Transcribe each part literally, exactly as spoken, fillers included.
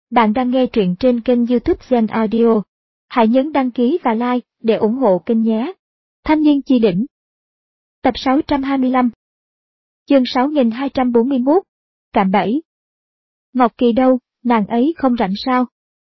Bạn đang nghe truyện trên kênh YouTube Zen Audio. Hãy nhấn đăng ký và like để ủng hộ kênh nhé. Thanh niên chi đỉnh. Tập sáu trăm hai mươi lăm. Chương sáu nghìn hai trăm bốn mươi mốt. Cạm bẫy. Ngọc Kỳ đâu, nàng ấy không rảnh sao?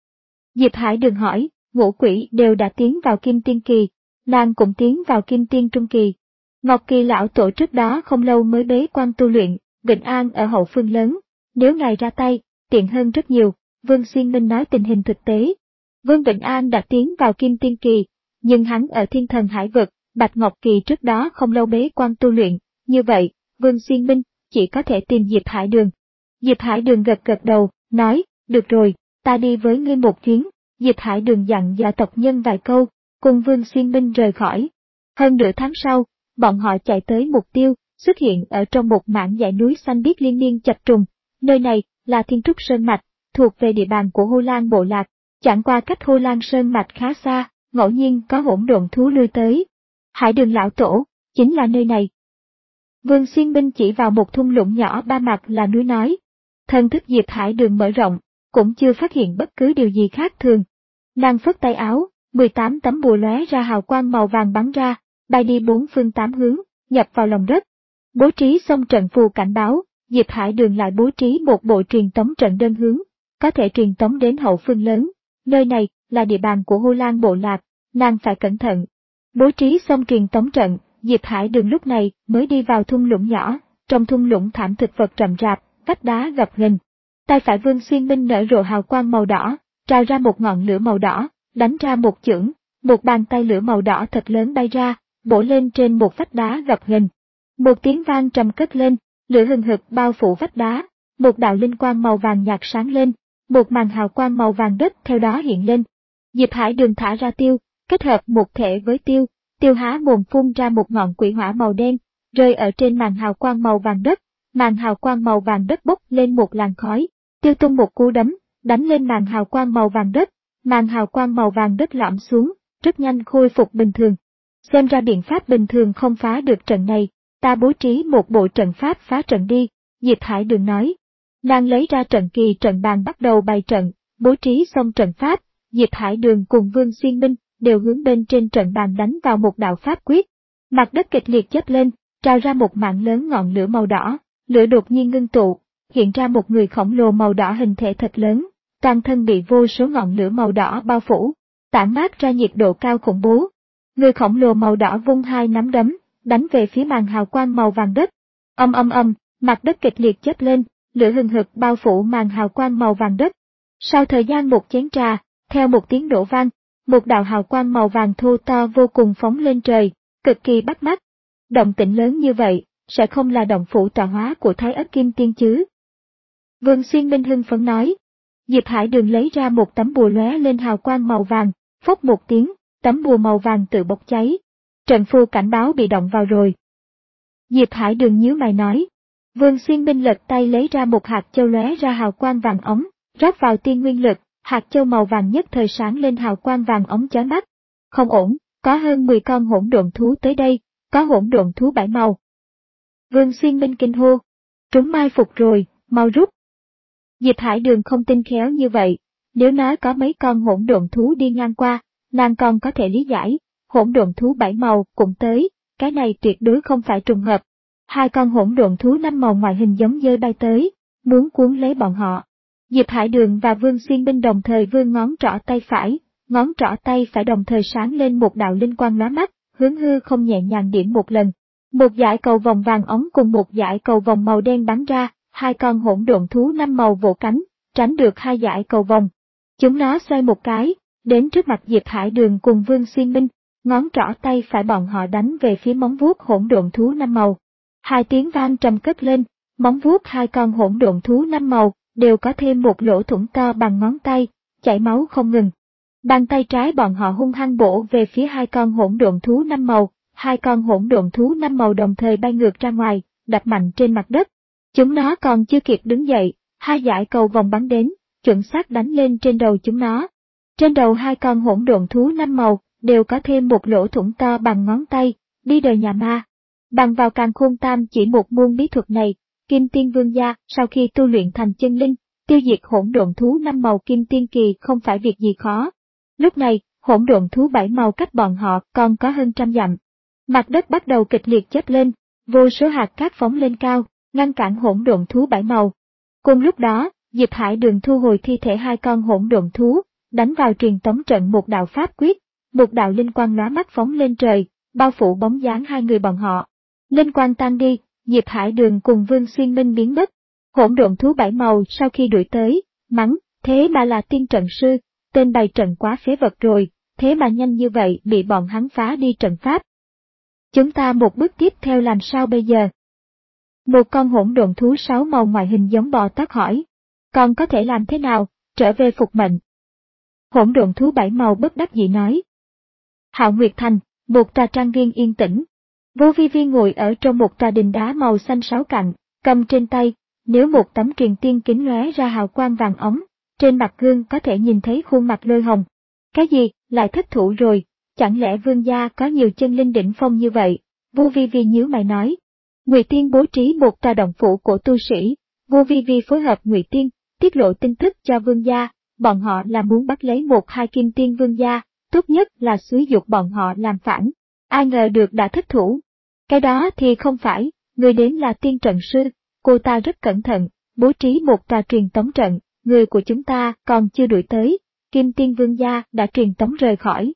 Diệp Hải Đường hỏi, ngũ quỷ đều đã tiến vào Kim Tiên Kỳ, nàng cũng tiến vào Kim Tiên Trung Kỳ. Ngọc Kỳ lão tổ trước đó không lâu mới bế quan tu luyện, Vịnh An ở hậu phương lớn, nếu ngài ra tay, tiện hơn rất nhiều. Vương Xuyên Minh nói tình hình thực tế. Vương Vịnh An đã tiến vào Kim Tiên Kỳ, nhưng hắn ở Thiên Thần Hải Vực, Bạch Ngọc Kỳ trước đó không lâu bế quan tu luyện, như vậy, Vương Xuyên Minh chỉ có thể tìm Diệp Hải Đường. Diệp Hải Đường gật gật đầu, nói, được rồi, ta đi với ngươi một chuyến. Diệp Hải Đường dặn dò tộc nhân vài câu, cùng Vương Xuyên Minh rời khỏi. Hơn nửa tháng sau, bọn họ chạy tới mục tiêu, xuất hiện ở trong một mảng dãy núi xanh biếc liên miên chập trùng. Nơi này là Thiên Trúc Sơn Mạch, thuộc về địa bàn của Hô Lan Bộ Lạc, chẳng qua cách Hô Lan Sơn Mạch khá xa, ngẫu nhiên có hỗn độn thú lui tới. Hải Đường lão tổ, chính là nơi này. Vương Xuyên Minh chỉ vào một thung lũng nhỏ ba mặt là núi nói. Thân thức Diệp Hải Đường mở rộng, cũng chưa phát hiện bất cứ điều gì khác thường. Nàng phất tay áo, mười tám tấm bùa lóe ra hào quang màu vàng bắn ra, bay đi bốn phương tám hướng, nhập vào lòng đất. Bố trí xong trận phù cảnh báo, Diệp Hải Đường lại bố trí một bộ truyền tống trận đơn hướng, có thể truyền tống đến hậu phương lớn. Nơi này là địa bàn của Hô Lan Bộ Lạc, nàng phải cẩn thận. Bố trí xong truyền tống trận, Diệp Hải Đường lúc này mới đi vào thung lũng nhỏ, trong thung lũng thảm thực vật rậm rạp, vách đá gập ghềnh. Tay phải Vương Xuyên Minh nở rộ hào quang màu đỏ, trào ra một ngọn lửa màu đỏ, đánh ra một chưởng, một bàn tay lửa màu đỏ thật lớn bay ra, bổ lên trên một vách đá gập ghềnh. Một tiếng vang trầm cất lên, lửa hừng hực bao phủ vách đá, một đạo linh quang màu vàng nhạt sáng lên, một màn hào quang màu vàng đất theo đó hiện lên. Diệp Hải Đường thả ra tiêu, kết hợp một thể với tiêu, tiêu há mồm phun ra một ngọn quỷ hỏa màu đen, rơi ở trên màn hào quang màu vàng đất, màn hào quang màu vàng đất bốc lên một làn khói, tiêu tung một cú đấm, đánh lên màn hào quang màu vàng đất, màn hào quang màu vàng đất lõm xuống, rất nhanh khôi phục bình thường. Xem ra biện pháp bình thường không phá được trận này, ta bố trí một bộ trận pháp phá trận đi, Diệp Hải Đường nói. Nàng lấy ra trận kỳ trận bàn bắt đầu bày trận, bố trí xong trận pháp, Diệp Hải Đường cùng Vương Xuyên Minh đều hướng bên trên trận bàn đánh vào một đạo pháp quyết. Mặt đất kịch liệt chớp lên, trào ra một mạng lớn ngọn lửa màu đỏ, lửa đột nhiên ngưng tụ, hiện ra một người khổng lồ màu đỏ hình thể thật lớn, toàn thân bị vô số ngọn lửa màu đỏ bao phủ, tản mát ra nhiệt độ cao khủng bố. Người khổng lồ màu đỏ vung hai nắm đấm, đánh về phía màn hào quang màu vàng đất. Âm âm âm, mặt đất kịch liệt chớp lên, lửa hừng hực bao phủ màn hào quang màu vàng đất. Sau thời gian một chén trà, theo một tiếng nổ vang, một đạo hào quang màu vàng thô to vô cùng phóng lên trời, cực kỳ bắt mắt. Động tĩnh lớn như vậy, sẽ không là động phủ tọa hóa của Thái Ất Kim Tiên chứ? Vương Xuyên Minh hưng phấn nói. Diệp Hải Đường lấy ra một tấm bùa lóe lên hào quang màu vàng, phốc một tiếng, tấm bùa màu vàng tự bốc cháy. Trận phù cảnh báo bị động vào rồi. Diệp Hải Đường nhíu mày nói. Vương Xuyên Minh lật tay lấy ra một hạt châu lóe ra hào quang vàng ống, rót vào tiên nguyên lực, hạt châu màu vàng nhất thời sáng lên hào quang vàng ống chói mắt. Không ổn, có hơn mười con hỗn độn thú tới đây, có hỗn độn thú bảy màu. Vương Xuyên Minh kinh hô. Chúng mai phục rồi, mau rút. Diệp Hải Đường không tin khéo như vậy, nếu nói có mấy con hỗn độn thú đi ngang qua, nàng còn có thể lý giải, hỗn độn thú bảy màu cũng tới, cái này tuyệt đối không phải trùng hợp. Hai con hỗn độn thú năm màu ngoại hình giống dơi bay tới, muốn cuốn lấy bọn họ. Diệp Hải Đường và Vương Xuyên Minh đồng thời vươn ngón trỏ tay phải, ngón trỏ tay phải đồng thời sáng lên một đạo linh quang lóa mắt, hướng hư không nhẹ nhàng điểm một lần. Một dải cầu vòng vàng ống cùng một dải cầu vòng màu đen bắn ra, hai con hỗn độn thú năm màu vỗ cánh, tránh được hai dải cầu vòng. Chúng nó xoay một cái, đến trước mặt Diệp Hải Đường cùng Vương Xuyên Minh, ngón trỏ tay phải bọn họ đánh về phía móng vuốt hỗn độn thú năm màu. Hai tiếng vang trầm cất lên, móng vuốt hai con hỗn độn thú năm màu đều có thêm một lỗ thủng to bằng ngón tay, chảy máu không ngừng. Bàn tay trái bọn họ hung hăng bổ về phía hai con hỗn độn thú năm màu, hai con hỗn độn thú năm màu đồng thời bay ngược ra ngoài, đập mạnh trên mặt đất. Chúng nó còn chưa kịp đứng dậy, hai dải cầu vòng bắn đến, chuẩn xác đánh lên trên đầu chúng nó. Trên đầu hai con hỗn độn thú năm màu đều có thêm một lỗ thủng to bằng ngón tay, đi đời nhà ma. Bằng vào Càn Khôn Tam chỉ một môn bí thuật này, Kim Tiên Vương gia sau khi tu luyện thành chân linh, tiêu diệt hỗn độn thú năm màu kim tiên kỳ không phải việc gì khó. Lúc này, hỗn độn thú bảy màu cách bọn họ còn có hơn trăm dặm. Mặt đất bắt đầu kịch liệt chớp lên, vô số hạt cát phóng lên cao, ngăn cản hỗn độn thú bảy màu. Cùng lúc đó, Diệp Hải Đường thu hồi thi thể hai con hỗn độn thú, đánh vào truyền tống trận một đạo pháp quyết, một đạo linh quang lóa mắt phóng lên trời, bao phủ bóng dáng hai người bọn họ. Linh quang tan đi, Diệp Hải Đường cùng Vương Xuyên Minh biến mất. Hỗn độn thú bảy màu sau khi đuổi tới, mắng, thế mà là tiên trận sư, tên bày trận quá phế vật rồi, thế mà nhanh như vậy bị bọn hắn phá đi trận pháp. Chúng ta một bước tiếp theo làm sao bây giờ? Một con hỗn độn thú sáu màu ngoại hình giống bò tót hỏi, còn có thể làm thế nào, trở về phục mệnh. Hỗn độn thú bảy màu bất đắc dĩ nói. Hạo Nguyệt Thành, một tòa trang viên yên tĩnh. Vô Vi Vi ngồi ở trong một tòa đình đá màu xanh sáu cạnh, cầm trên tay, nếu một tấm truyền tiên kính lóe ra hào quang vàng ống, trên mặt gương có thể nhìn thấy khuôn mặt Lôi Hồng. Cái gì, lại thất thủ rồi, chẳng lẽ vương gia có nhiều chân linh đỉnh phong như vậy? Vô Vi Vi nhíu mày nói. Ngụy Tiên bố trí một tòa động phủ của tu sĩ, Vô Vi Vi phối hợp Ngụy Tiên, tiết lộ tin tức cho vương gia, bọn họ là muốn bắt lấy một hai kim tiên vương gia, tốt nhất là xúi giục bọn họ làm phản. Ai ngờ được đã thất thủ. Cái đó thì không phải, người đến là tiên trận sư, cô ta rất cẩn thận, bố trí một tòa truyền tống trận, người của chúng ta còn chưa đuổi tới, kim tiên vương gia đã truyền tống rời khỏi.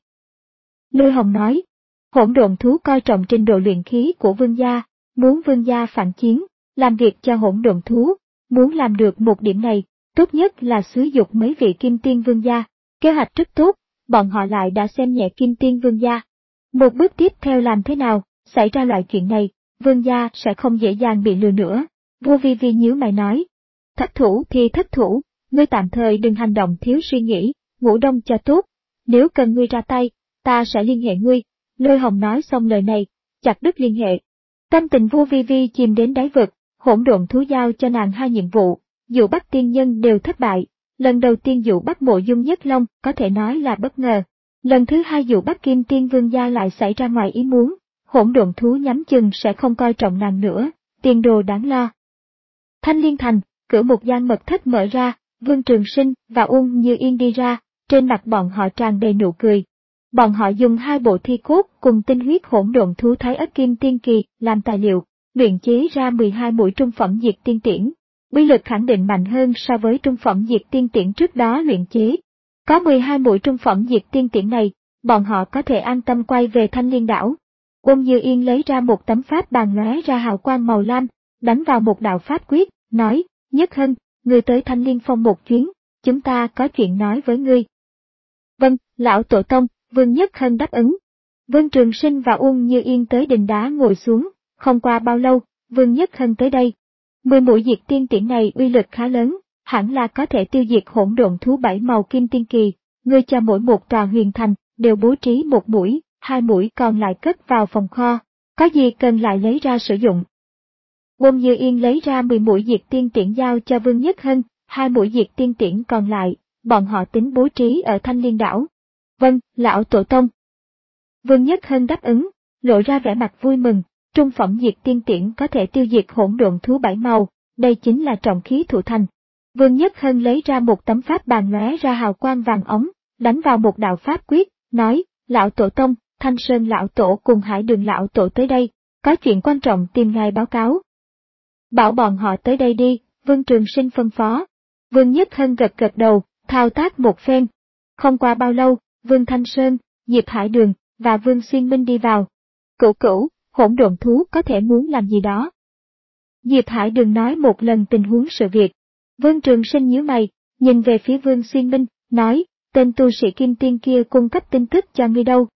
Lôi Hồng nói, hỗn độn thú coi trọng trình độ luyện khí của vương gia, muốn vương gia phản chiến, làm việc cho hỗn độn thú, muốn làm được một điểm này, tốt nhất là xúi giục mấy vị kim tiên vương gia, kế hoạch rất tốt, bọn họ lại đã xem nhẹ kim tiên vương gia. Một bước tiếp theo làm thế nào, xảy ra loại chuyện này, vương gia sẽ không dễ dàng bị lừa nữa. Vô Vi Vi nhíu mày nói, thất thủ thì thất thủ, ngươi tạm thời đừng hành động thiếu suy nghĩ, ngủ đông cho tốt, nếu cần ngươi ra tay, ta sẽ liên hệ ngươi. Lôi Hồng nói xong lời này, chặt đứt liên hệ. Tâm tình Vô Vi Vi chìm đến đáy vực, hỗn độn thú giao cho nàng hai nhiệm vụ, dụ bắt tiên nhân đều thất bại, lần đầu tiên dụ bắt Mộ Dung Nhất Long có thể nói là bất ngờ. Lần thứ hai dụ bắt kim tiên vương gia lại xảy ra ngoài ý muốn, hỗn độn thú nhắm chừng sẽ không coi trọng nàng nữa, tiền đồ đáng lo. Thanh Liên Thành, cửa một gian mật thất mở ra, Vương Trường Sinh và Uông Như Yên đi ra, trên mặt bọn họ tràn đầy nụ cười. Bọn họ dùng hai bộ thi cốt cùng tinh huyết hỗn độn thú thái ất kim tiên kỳ làm tài liệu, luyện chế ra mười hai mũi trung phẩm diệt tiên tiễn. Uy lực khẳng định mạnh hơn so với trung phẩm diệt tiên tiễn trước đó luyện chế. Có mười hai mũi trung phẩm diệt tiên tiễn này, bọn họ có thể an tâm quay về Thanh Liên đảo. Uông Như Yên lấy ra một tấm pháp bàn lóe ra hào quang màu lam, đánh vào một đạo pháp quyết, nói, Nhất Hân, ngươi tới Thanh Liên Phong một chuyến, chúng ta có chuyện nói với ngươi. Vâng, lão tổ tông, Vương Nhất Hân đáp ứng. Vương Trường Sinh và Uông Như Yên tới đình đá ngồi xuống, không qua bao lâu, Vương Nhất Hân tới đây. Mười mũi diệt tiên tiễn này uy lực khá lớn, hẳn là có thể tiêu diệt hỗn độn thú bảy màu kim tiên kỳ, ngươi cho mỗi một tòa huyền thành, đều bố trí một mũi, hai mũi còn lại cất vào phòng kho, có gì cần lại lấy ra sử dụng. Uông Như Yên lấy ra mười mũi diệt tiên tiễn giao cho Vương Nhất Hân, hai mũi diệt tiên tiễn còn lại, bọn họ tính bố trí ở Thanh Liên đảo. Vâng, lão tổ tông. Vương Nhất Hân đáp ứng, lộ ra vẻ mặt vui mừng, trung phẩm diệt tiên tiễn có thể tiêu diệt hỗn độn thú bảy màu, đây chính là trọng khí thủ thành. Vương Nhất Hân lấy ra một tấm pháp bàn lóe ra hào quang vàng ống, đánh vào một đạo pháp quyết, nói, lão tổ tông, Thanh Sơn lão tổ cùng Hải Đường lão tổ tới đây, có chuyện quan trọng tìm ngài báo cáo. Bảo bọn họ tới đây đi, Vương Trường Sinh phân phó. Vương Nhất Hân gật gật đầu, thao tác một phen. Không qua bao lâu, Vương Thanh Sơn, Diệp Hải Đường và Vương Xuyên Minh đi vào. Cửu cửu, hỗn độn thú có thể muốn làm gì đó. Diệp Hải Đường nói một lần tình huống sự việc. Vương Trường Sinh nhíu mày, nhìn về phía Vương Xuyên Minh, nói, tên tu sĩ kim tiên kia cung cấp tin tức cho ngươi đâu.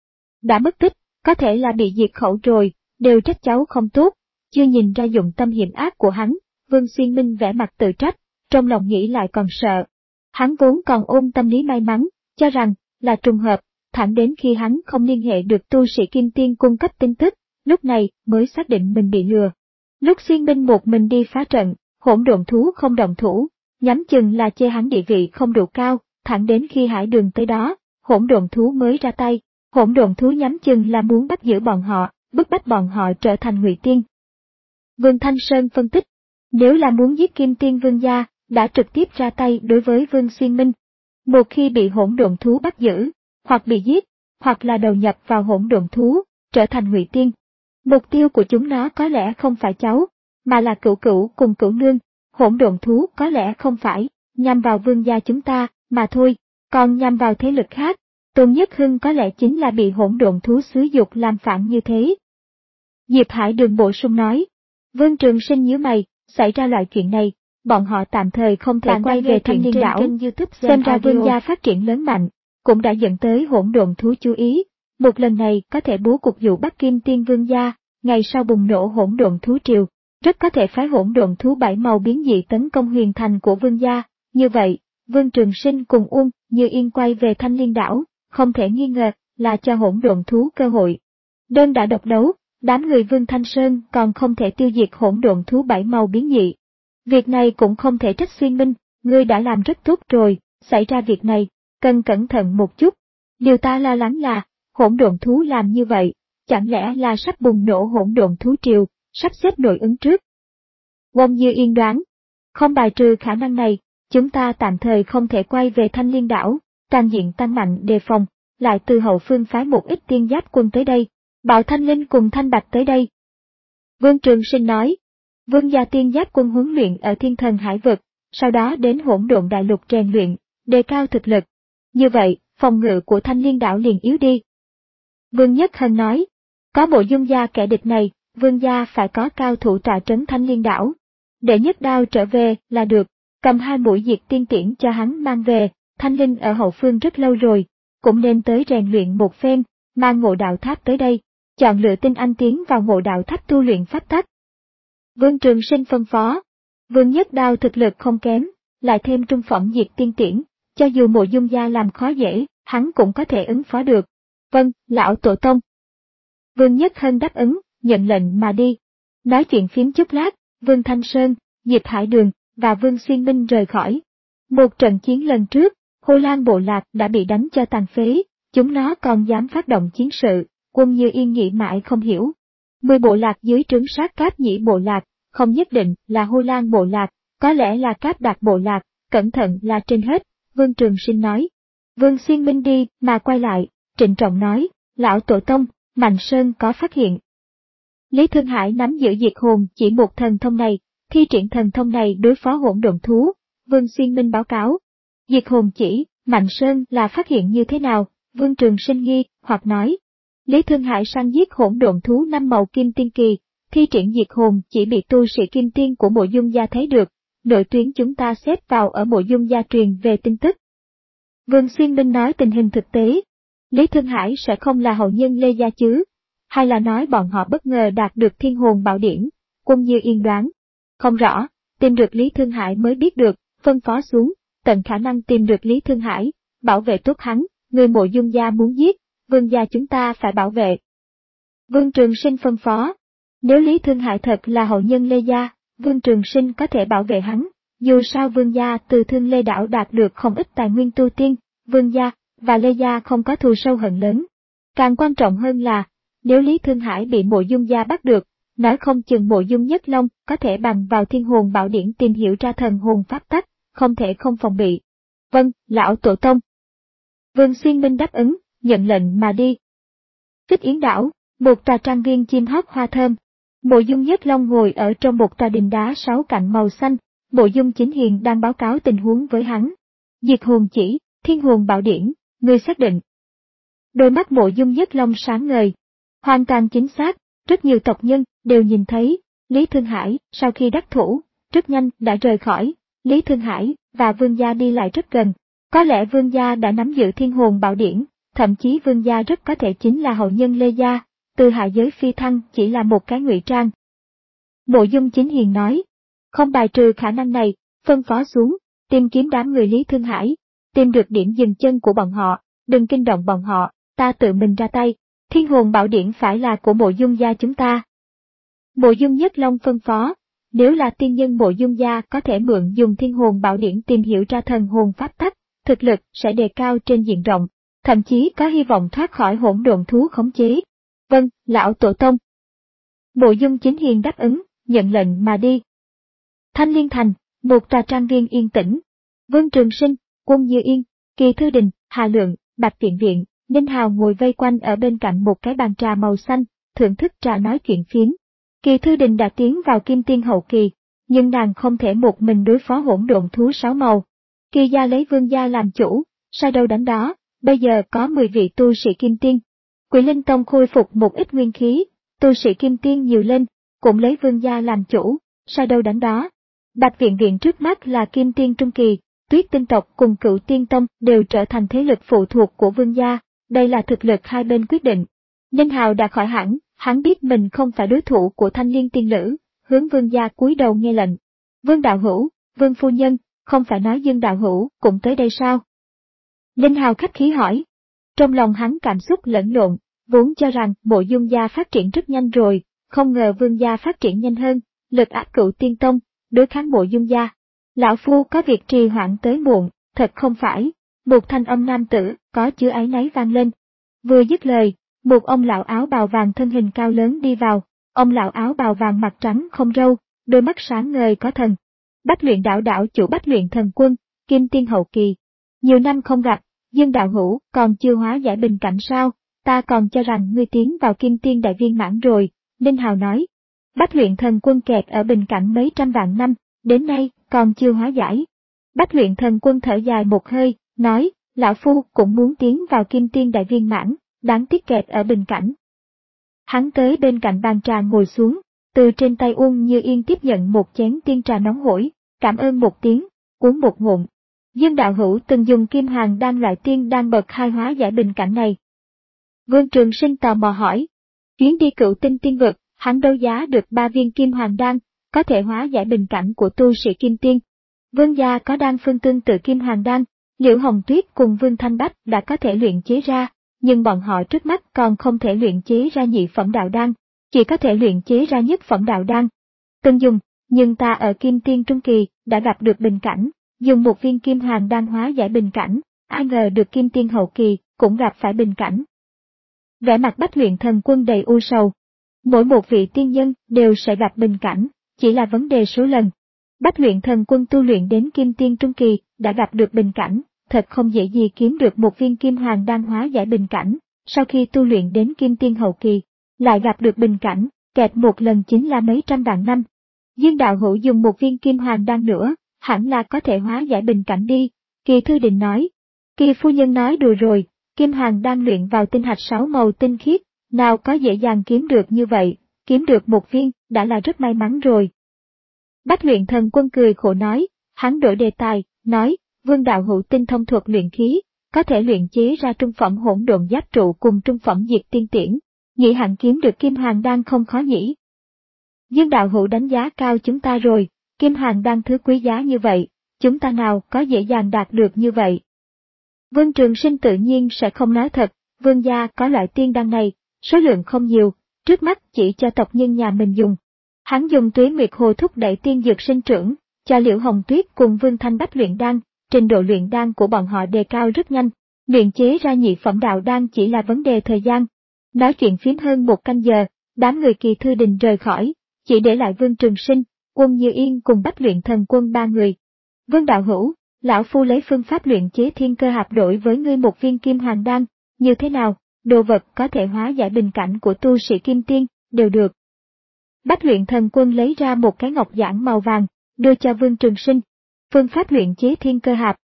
Đã mất tích, có thể là bị diệt khẩu rồi, đều trách cháu không tốt, chưa nhìn ra dụng tâm hiểm ác của hắn. Vương Xuyên Minh vẻ mặt tự trách, trong lòng nghĩ lại còn sợ. Hắn vốn còn ôm tâm lý may mắn, cho rằng là trùng hợp, thẳng đến khi hắn không liên hệ được tu sĩ kim tiên cung cấp tin tức, lúc này mới xác định mình bị lừa. Lúc Xuyên Minh một mình đi phá trận, hỗn độn thú không động thủ, nhắm chừng là chê hắn địa vị không đủ cao, thẳng đến khi Hải Đường tới đó, hỗn độn thú mới ra tay. Hỗn độn thú nhắm chừng là muốn bắt giữ bọn họ, bức bách bọn họ trở thành ngụy tiên. Vương Thanh Sơn phân tích, nếu là muốn giết kim tiên vương gia, đã trực tiếp ra tay đối với Vương Xuyên Minh. Một khi bị hỗn độn thú bắt giữ, hoặc bị giết, hoặc là đầu nhập vào hỗn độn thú, trở thành ngụy tiên. Mục tiêu của chúng nó có lẽ không phải cháu, mà là cửu cửu cùng cửu nương, hỗn độn thú có lẽ không phải nhằm vào vương gia chúng ta, mà thôi, còn nhằm vào thế lực khác. Tôn Nhất Hưng có lẽ chính là bị hỗn độn thú xúi dục làm phản như thế. Diệp Hải Đường bổ sung nói. Vương Trường Sinh nhíu mày, xảy ra loại chuyện này, bọn họ tạm thời không thể quay về Thanh Liên đảo, xem ra vương gia phát triển lớn mạnh, cũng đã dẫn tới hỗn độn thú chú ý. Một lần này có thể bố cục dụ Bắc Kim Tiên vương gia, ngày sau bùng nổ hỗn độn thú triều, rất có thể phái hỗn độn thú bảy màu biến dị tấn công huyền thành của vương gia. Như vậy, Vương Trường Sinh cùng Uông Như Yên quay về Thanh Liên đảo, không thể nghi ngờ là cho hỗn độn thú cơ hội. Đơn đã độc đấu, đám người Vương Thanh Sơn còn không thể tiêu diệt hỗn độn thú bảy màu biến dị. Việc này cũng không thể trách Xuyên Minh, ngươi đã làm rất tốt rồi, xảy ra việc này, cần cẩn thận một chút. Điều ta lo lắng là, hỗn độn thú làm như vậy, chẳng lẽ là sắp bùng nổ hỗn độn thú triều, sắp xếp nội ứng trước. Uông Như Yên đoán, không bài trừ khả năng này, chúng ta tạm thời không thể quay về Thanh Liên đảo, toàn diện tăng mạnh đề phòng, lại từ hậu phương phái một ít tiên giáp quân tới đây, bảo Thanh Linh cùng Thanh Bạch tới đây. Vương Trường Sinh nói, vương gia tiên giáp quân huấn luyện ở Thiên Thần Hải vực, sau đó đến hỗn độn đại lục rèn luyện, đề cao thực lực. Như vậy, phòng ngự của Thanh Liên đảo liền yếu đi. Vương Nhất Hân nói, có Mộ Dung gia kẻ địch này, vương gia phải có cao thủ tọa trấn Thanh Liên đảo. Để Nhất Đao trở về là được, cầm hai mũi diệt tiên tiễn cho hắn mang về, Thanh Linh ở hậu phương rất lâu rồi, cũng nên tới rèn luyện một phen, mang Ngộ Đạo Tháp tới đây, chọn lựa tinh anh tiến vào Ngộ Đạo Tháp tu luyện pháp tắc. Vương Trường Sinh phân phó, Vương Nhất Đao thực lực không kém, lại thêm trung phẩm diệt tiên tiễn, cho dù Mộ Dung gia làm khó dễ, hắn cũng có thể ứng phó được. Vâng, lão tổ tông. Vương Nhất Hân đáp ứng, nhận lệnh mà đi. Nói chuyện phím chút lát, Vương Thanh Sơn, Diệp Hải Đường và Vương Xuyên Minh rời khỏi. Một trận chiến lần trước, Hồ Lan bộ lạc đã bị đánh cho tàn phế, chúng nó còn dám phát động chiến sự, Uông Như Yên nghĩ mãi không hiểu. Mười bộ lạc dưới trướng sát Cáp Nhĩ bộ lạc, không nhất định là Hồ Lan bộ lạc, có lẽ là Cáp Đạt bộ lạc, cẩn thận là trên hết, Vương Trường Sinh nói. Vương Xuyên Minh đi mà quay lại, trịnh trọng nói, lão tổ tông, Mạnh Sơn có phát hiện. Lý Thương Hải nắm giữ diệt hồn chỉ một thần thông này, thi triển thần thông này đối phó hỗn độn thú, Vương Xuyên Minh báo cáo. Diệt hồn chỉ, Mạnh Sơn là phát hiện như thế nào, Vương Trường Sinh nghi, hoặc nói. Lý Thương Hải săn giết hỗn độn thú năm màu kim tiên kỳ, thi triển diệt hồn chỉ bị tu sĩ kim tiên của Mộ Dung gia thấy được, nội tuyến chúng ta xếp vào ở Mộ Dung gia truyền về tin tức. Vương Xuyên Minh nói tình hình thực tế. Lý Thương Hải sẽ không là hậu nhân Lê Gia chứ? Hay là nói bọn họ bất ngờ đạt được thiên hồn bảo điển? Uông Như Yên đoán. Không rõ, tìm được Lý Thương Hải mới biết được, phân phó xuống, tận khả năng tìm được Lý Thương Hải, bảo vệ tốt hắn, người Mộ Dung gia muốn giết, vương gia chúng ta phải bảo vệ. Vương Trường Sinh phân phó. Nếu Lý Thương Hải thật là hậu nhân Lê Gia, Vương Trường Sinh có thể bảo vệ hắn, dù sao vương gia từ Thương Lê đảo đạt được không ít tài nguyên tu tiên, vương gia và Lê Gia không có thù sâu hận lớn. Càng quan trọng hơn là, nếu Lý Thương Hải bị Mộ Dung gia bắt được, nói không chừng Mộ Dung Nhất Long có thể bằng vào thiên hồn bảo điển tìm hiểu ra thần hồn pháp tắc, không thể không phòng bị. Vâng, lão tổ tông. Vương Xuyên Minh đáp ứng, nhận lệnh mà đi. Phích Yến đảo, một tòa trang viên chim hót hoa thơm. Mộ Dung Nhất Long ngồi ở trong một tòa đình đá sáu cạnh màu xanh, Mộ Dung Chính Hiền đang báo cáo tình huống với hắn. Diệt hồn chỉ, thiên hồn bảo điển, ngươi xác định. Đôi mắt Mộ Dung Nhất Long sáng ngời. Hoàn toàn chính xác, rất nhiều tộc nhân đều nhìn thấy, Lý Thương Hải sau khi đắc thủ, rất nhanh đã rời khỏi, Lý Thương Hải và vương gia đi lại rất gần. Có lẽ vương gia đã nắm giữ thiên hồn bảo điển, thậm chí vương gia rất có thể chính là hậu nhân Lê Gia, từ hạ giới phi thăng chỉ là một cái ngụy trang. Mộ Dung Chính Hiền nói, không bài trừ khả năng này, phân phó xuống, tìm kiếm đám người Lý Thương Hải, tìm được điểm dừng chân của bọn họ, đừng kinh động bọn họ, ta tự mình ra tay, thiên hồn bảo điển phải là của Mộ Dung gia chúng ta. Mộ Dung Nhất Long phân phó, nếu là tiên nhân Mộ Dung gia có thể mượn dùng thiên hồn bảo điển tìm hiểu ra thần hồn pháp tắc, thực lực sẽ đề cao trên diện rộng, thậm chí có hy vọng thoát khỏi hỗn độn thú khống chế. Vâng, lão tổ tông. Mộ Dung Chính Hiền đáp ứng, nhận lệnh mà đi. Thanh Liên Thành, Một tòa trang viên yên tĩnh. Vương Trường Sinh, Quân Như Yên, Kỳ Thư Đình, Hà Lượng, Bạch Viện Viện, Ninh Hào ngồi vây quanh ở bên cạnh một cái bàn trà màu xanh, thưởng thức trà nói chuyện phiếm. Kỳ Thư Đình đã tiến vào kim tiên hậu kỳ, nhưng nàng không thể một mình đối phó hỗn độn thú sáu màu. Kỳ gia lấy Vương gia làm chủ, sai đâu đánh đó, bây giờ có mười vị tu sĩ kim tiên. Quỷ Linh Tông khôi phục một ít nguyên khí, tu sĩ kim tiên nhiều lên, cũng lấy Vương gia làm chủ, sai đâu đánh đó. Bạch Viện Viện trước mắt là kim tiên trung kỳ, Tuyết Tinh tộc cùng Cửu Tiên Tông đều trở thành thế lực phụ thuộc của Vương gia, đây là thực lực hai bên quyết định. Ninh Hào đã khỏi hẳn, hắn biết mình không phải đối thủ của Thanh Liên tiên nữ, hướng Vương gia cúi đầu nghe lệnh. Vương đạo hữu, Vương phu nhân, không phải nói Dương đạo hữu cũng tới đây sao? Ninh Hào khách khí hỏi. Trong lòng hắn cảm xúc lẫn lộn, vốn cho rằng Mộ Dung gia phát triển rất nhanh rồi, không ngờ Vương gia phát triển nhanh hơn, lực áp Cửu Tiên Tông, đối kháng Mộ Dung gia. Lão phu có việc trì hoãn tới muộn, thật không phải. Một thanh âm nam tử, có chứa áy náy vang lên. Vừa dứt lời, một ông lão áo bào vàng thân hình cao lớn đi vào, ông lão áo bào vàng mặt trắng không râu, đôi mắt sáng ngời có thần. Bách Luyện Đạo đạo chủ Bách Luyện Thần Quân, kim tiên hậu kỳ. Nhiều năm không gặp, Dương đạo hữu còn chưa hóa giải bình cảnh sao, ta còn cho rằng ngươi tiến vào kim tiên đại viên mãn rồi, Ninh Hào nói. Bách Luyện Thần Quân kẹt ở bình cảnh mấy trăm vạn năm, đến nay còn chưa hóa giải. Bách Luyện Thần Quân thở dài một hơi, nói, lão phu cũng muốn tiến vào kim tiên đại viên mãn, đáng tiếc kẹt ở bình cảnh. Hắn tới bên cạnh bàn trà ngồi xuống, từ trên tay Uông Như Yên tiếp nhận một chén tiên trà nóng hổi, cảm ơn một tiếng, uống một ngụm. Dương đạo hữu từng dùng kim hoàng đan loại tiên đan bậc hai hóa giải bình cảnh này. Vương Trường Sinh tò mò hỏi. Chuyến đi Cửu Tinh tiên vực, hắn đấu giá được ba viên kim hoàng đan, có thể hóa giải bình cảnh của tu sĩ kim tiên. Vương gia có đan phương tương tự kim hoàng đan, Liễu Hồng Tuyết cùng Vương Thanh Bách đã có thể luyện chế ra, nhưng bọn họ trước mắt còn không thể luyện chế ra nhị phẩm đạo đan, chỉ có thể luyện chế ra nhất phẩm đạo đan. Từng dùng, nhưng ta ở kim tiên trung kỳ đã gặp được bình cảnh, dùng một viên kim hoàng đan hóa giải bình cảnh, ai ngờ được kim tiên hậu kỳ cũng gặp phải bình cảnh. Vẻ mặt Bách Luyện Thần Quân đầy u sầu. Mỗi một vị tiên nhân đều sẽ gặp bình cảnh, chỉ là vấn đề số lần. Bách Luyện Thần Quân tu luyện đến kim tiên trung kỳ đã gặp được bình cảnh, thật không dễ gì kiếm được một viên kim hoàng đan hóa giải bình cảnh, sau khi tu luyện đến kim tiên hậu kỳ, lại gặp được bình cảnh, kẹt một lần chính là mấy trăm vạn năm. Dương đạo hữu dùng một viên kim hoàng đan nữa, hẳn là có thể hóa giải bình cảnh đi, Kỳ Thư Đình nói. Kỳ phu nhân nói đùa rồi, kim hoàng đan luyện vào tinh hạch sáu màu tinh khiết, nào có dễ dàng kiếm được như vậy, kiếm được một viên đã là rất may mắn rồi. Bách Luyện Thần Quân cười khổ nói, hắn đổi đề tài, nói, Vương đạo hữu tinh thông thuật luyện khí, có thể luyện chế ra trung phẩm hỗn độn giáp trụ cùng trung phẩm diệt tiên tiễn, nghĩ hẳn kiếm được kim hoàng đan không khó nhỉ. Dương đạo hữu đánh giá cao chúng ta rồi, kim hoàng đan thứ quý giá như vậy, chúng ta nào có dễ dàng đạt được như vậy. Vương Trường Sinh tự nhiên sẽ không nói thật, Vương gia có loại tiên đan này, số lượng không nhiều, trước mắt chỉ cho tộc nhân nhà mình dùng. Hắn dùng Tuế Nguyệt Hồ thúc đẩy tiên dược sinh trưởng, cho Liễu Hồng Tuyết cùng Vương Thanh Bách luyện đan, trình độ luyện đan của bọn họ đề cao rất nhanh, luyện chế ra nhị phẩm đạo đan chỉ là vấn đề thời gian. Nói chuyện phím hơn một canh giờ, đám người Kỳ Thư Đình rời khỏi, chỉ để lại Vương Trường Sinh, Quân Như Yên cùng Bách Luyện Thần Quân ba người. Vương đạo hữu, lão phu lấy phương pháp luyện chế thiên cơ hạp đổi với ngươi một viên kim hoàng đan, như thế nào, đồ vật có thể hóa giải bình cảnh của tu sĩ kim tiên, đều được. Bách Luyện Thần Quân lấy ra một cái ngọc giản màu vàng, đưa cho Vương Trường Sinh. Phương pháp luyện chế thiên cơ hạp.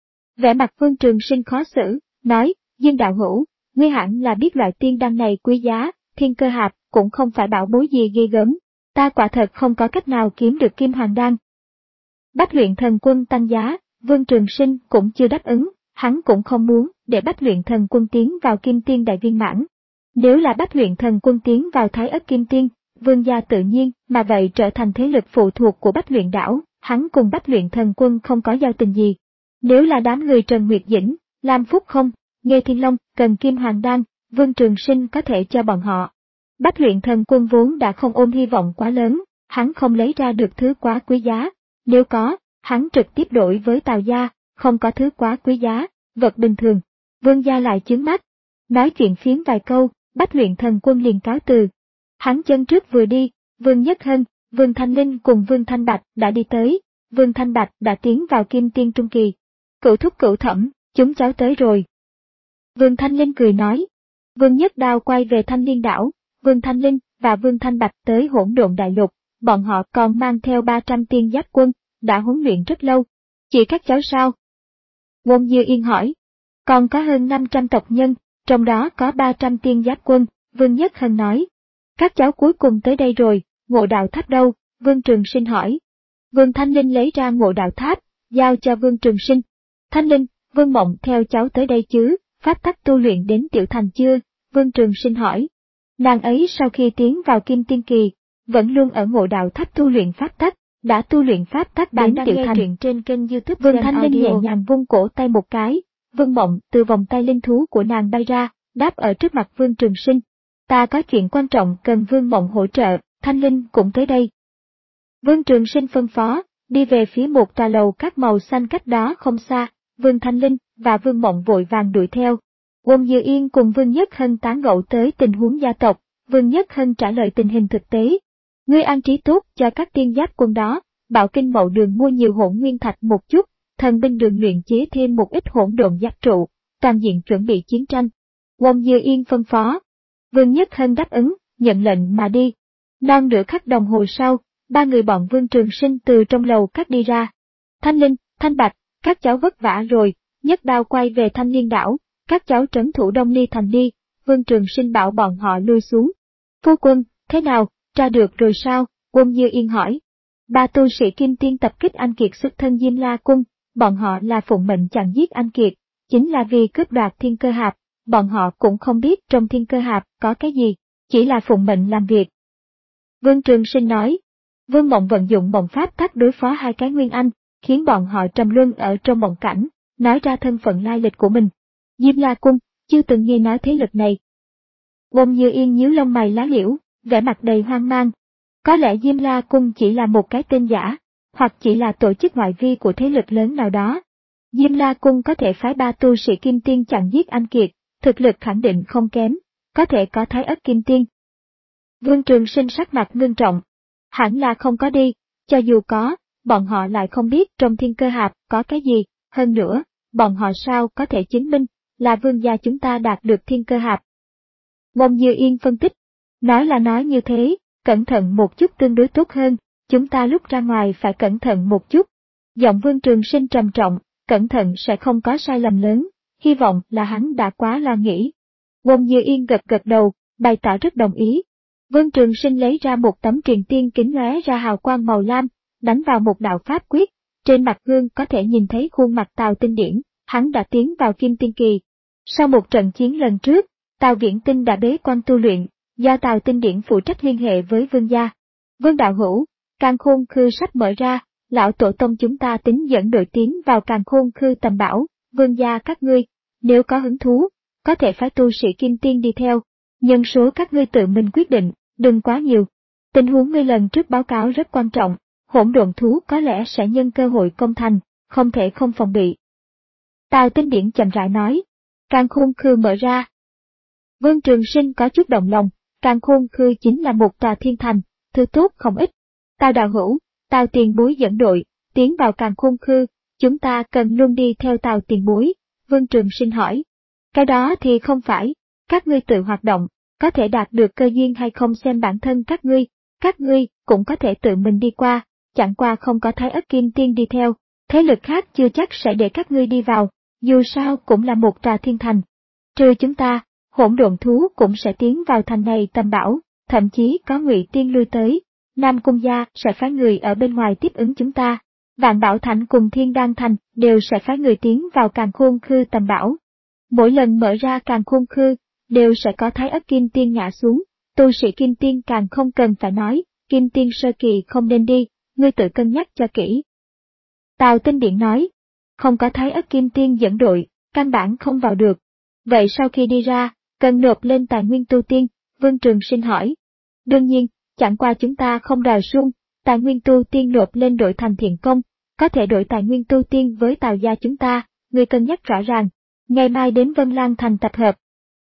Vẻ mặt Vương Trường Sinh khó xử, nói, Dương đạo hữu, ngươi hẳn là biết loại tiên đan này quý giá, thiên cơ hạp cũng không phải bảo bối gì ghê gớm, ta quả thật không có cách nào kiếm được kim hoàng đan. Bách Luyện Thần Quân tăng giá, Vương Trường Sinh cũng chưa đáp ứng, hắn cũng không muốn để Bách Luyện Thần Quân tiến vào kim tiên đại viên mãn. Nếu là Bách Luyện Thần Quân tiến vào thái ất kim tiên, Vương gia tự nhiên mà vậy trở thành thế lực phụ thuộc của Bách Luyện đảo, hắn cùng Bách Luyện Thần Quân không có giao tình gì. Nếu là đám người Trần Nguyệt Dĩnh, Lam Phúc Không, Nghê Thiên Long cần kim hoàng đan, Vương Trường Sinh có thể cho bọn họ. Bách Luyện Thần Quân vốn đã không ôm hy vọng quá lớn, hắn không lấy ra được thứ quá quý giá. Nếu có, hắn trực tiếp đổi với Tào gia, không có thứ quá quý giá, vật bình thường. Vương gia lại chướng mắt. Nói chuyện phiếm vài câu, Bách Luyện Thần Quân liền cáo từ. Hắn chân trước vừa đi, Vương Nhất Hân, Vương Thanh Linh cùng Vương Thanh Bạch đã đi tới, Vương Thanh Bạch đã tiến vào kim tiên trung kỳ. Cửu thúc cửu thẩm, chúng cháu tới rồi. Vương Thanh Linh cười nói. Vương Nhất Đao quay về Thanh Liên đảo, Vương Thanh Linh và Vương Thanh Bạch tới Hỗn Độn Đại Lục, bọn họ còn mang theo ba trăm tiên giáp quân, đã huấn luyện rất lâu. Chỉ các cháu sao? Wong Dư Yên hỏi. Còn có hơn năm trăm tộc nhân, trong đó có ba trăm tiên giáp quân, Vương Nhất Hân nói. Các cháu cuối cùng tới đây rồi, Ngộ Đạo Tháp đâu? Vương Trường Sinh hỏi. Vương Thanh Linh lấy ra Ngộ Đạo Tháp, giao cho Vương Trường Sinh. Thanh Linh, Vương Mộng theo cháu tới đây chứ, pháp tắc tu luyện đến tiểu thành chưa? Vương Trường Sinh hỏi. Nàng ấy sau khi tiến vào kim tiên kỳ, vẫn luôn ở Ngộ Đạo Tháp tu luyện pháp tắc, đã tu luyện pháp tắc đến tiểu thành. Trên kênh YouTube Vương Thanh Linh nhẹ nhàng vung cổ tay một cái, Vương Mộng từ vòng tay linh thú của nàng bay ra, đáp ở trước mặt Vương Trường Sinh. Ta có chuyện quan trọng cần Vương Mộng hỗ trợ, Thanh Linh cũng tới đây. Vương Trường Sinh phân phó, đi về phía một tòa lầu các màu xanh cách đó không xa, Vương Thanh Linh và Vương Mộng vội vàng đuổi theo. Wong Dư Yên cùng Vương Nhất Hân tán gẫu tới tình huống gia tộc, Vương Nhất Hân trả lời tình hình thực tế. Ngươi an trí tốt cho các tiên giáp quân đó, bảo Kinh Mậu Đường mua nhiều hỗn nguyên thạch một chút, thần binh đường luyện chế thêm một ít hỗn độn giáp trụ, toàn diện chuẩn bị chiến tranh. Wong Dư Yên phân phó. Vương Nhất Hân đáp ứng, nhận lệnh mà đi. Non nửa khắc đồng hồ sau, ba người bọn Vương Trường Sinh từ trong lầu cắt đi ra. Thanh Linh, Thanh Bạch, các cháu vất vả rồi, Nhất Đao quay về Thanh Liên đảo, các cháu trấn thủ Đông Ly thành đi, Vương Trường Sinh bảo bọn họ lui xuống. Phu quân, thế nào, tra được rồi sao? Wong Dư Yên hỏi. Ba tu sĩ kim tiên tập kích Anh Kiệt xuất thân Diêm La Cung, bọn họ là phụng mệnh chặn giết Anh Kiệt, chính là vì cướp đoạt thiên cơ hạp, bọn họ cũng không biết trong thiên cơ hạp có cái gì, chỉ là phụng mệnh làm việc. Vương Trường Sinh nói. Vương Mộng vận dụng mộng pháp tắc đối phó hai cái nguyên anh, khiến bọn họ trầm luân ở trong mộng cảnh, nói ra thân phận lai lịch của mình. Diêm La Cung, chưa từng nghe nói thế lực này. Wong Dư Yên nhíu lông mày lá liễu, vẻ mặt đầy hoang mang. Có lẽ Diêm La Cung chỉ là một cái tên giả, hoặc chỉ là tổ chức ngoại vi của thế lực lớn nào đó. Diêm La Cung có thể phái ba tu sĩ kim tiên chặn giết Anh Kiệt, thực lực khẳng định không kém, có thể có thái ất kim tiên. Vương Trường Sinh sắc mặt ngưng trọng. Hẳn là không có đi, cho dù có, bọn họ lại không biết trong thiên cơ hạp có cái gì, hơn nữa, bọn họ sao có thể chứng minh là vương gia chúng ta đạt được thiên cơ hạp. Wong Dư Yên phân tích, nói là nói như thế, cẩn thận một chút tương đối tốt hơn, chúng ta lúc ra ngoài phải cẩn thận một chút. Giọng Vương Trường Sinh trầm trọng, cẩn thận sẽ không có sai lầm lớn, hy vọng là hắn đã quá lo nghĩ. Wong Dư Yên gật gật đầu, bày tỏ rất đồng ý. Vương Trường Sinh lấy ra một tấm truyền tiên kính lóe ra hào quang màu lam, đánh vào một đạo pháp quyết, trên mặt gương có thể nhìn thấy khuôn mặt Tào Tinh Điển, hắn đã tiến vào kim tiên kỳ. Sau một trận chiến lần trước, Tào Viễn Tinh đã bế quan tu luyện, do Tào Tinh Điển phụ trách liên hệ với vương gia. Vương đạo hữu, Càn Khôn Khư sắp mở ra, lão tổ tông chúng ta tính dẫn đội tiến vào Càn Khôn Khư tầm bảo, vương gia các ngươi, nếu có hứng thú, có thể phái tu sĩ kim tiên đi theo, nhân số các ngươi tự mình quyết định, đừng quá nhiều. Tình huống ngươi lần trước báo cáo rất quan trọng, hỗn độn thú có lẽ sẽ nhân cơ hội công thành, không thể không phòng bị. Tào Tinh Điển chậm rãi nói, Càn Khôn Khư mở ra. Vương Trường Sinh có chút động lòng, Càn Khôn Khư chính là một tòa thiên thành, thứ tốt không ít. Tào đạo hữu, Tào tiền bối dẫn đội, tiến vào Càn Khôn Khư, chúng ta cần luôn đi theo Tào tiền bối, Vương Trường Sinh hỏi. Cái đó thì không phải, các ngươi tự hoạt động, có thể đạt được cơ duyên hay không xem bản thân các ngươi, các ngươi cũng có thể tự mình đi qua, chẳng qua không có thái ất kim tiên đi theo, thế lực khác chưa chắc sẽ để các ngươi đi vào, dù sao cũng là một tòa thiên thành. Trừ chúng ta, hỗn độn thú cũng sẽ tiến vào thành này tầm bảo, thậm chí có Ngụy Tiên lui tới, Nam Cung gia sẽ phái người ở bên ngoài tiếp ứng chúng ta, Vạn Bảo Thành cùng Thiên Đan Thành đều sẽ phái người tiến vào Càn Khôn Khư tầm bảo. Mỗi lần mở ra Càn Khôn Khư, đều sẽ có thái ất kim tiên ngã xuống, tu sĩ kim tiên càng không cần phải nói, kim tiên sơ kỳ không nên đi, ngươi tự cân nhắc cho kỹ. Tào Tinh Điển nói, không có thái ất kim tiên dẫn đội, căn bản không vào được. Vậy sau khi đi ra, cần nộp lên tài nguyên tu tiên, Vương Trường Sinh hỏi. Đương nhiên, chẳng qua chúng ta không đòi suông, tài nguyên tu tiên nộp lên đổi thành thiện công, có thể đổi tài nguyên tu tiên với Tào gia chúng ta, ngươi cân nhắc rõ ràng, ngày mai đến Vân Lan Thành tập hợp.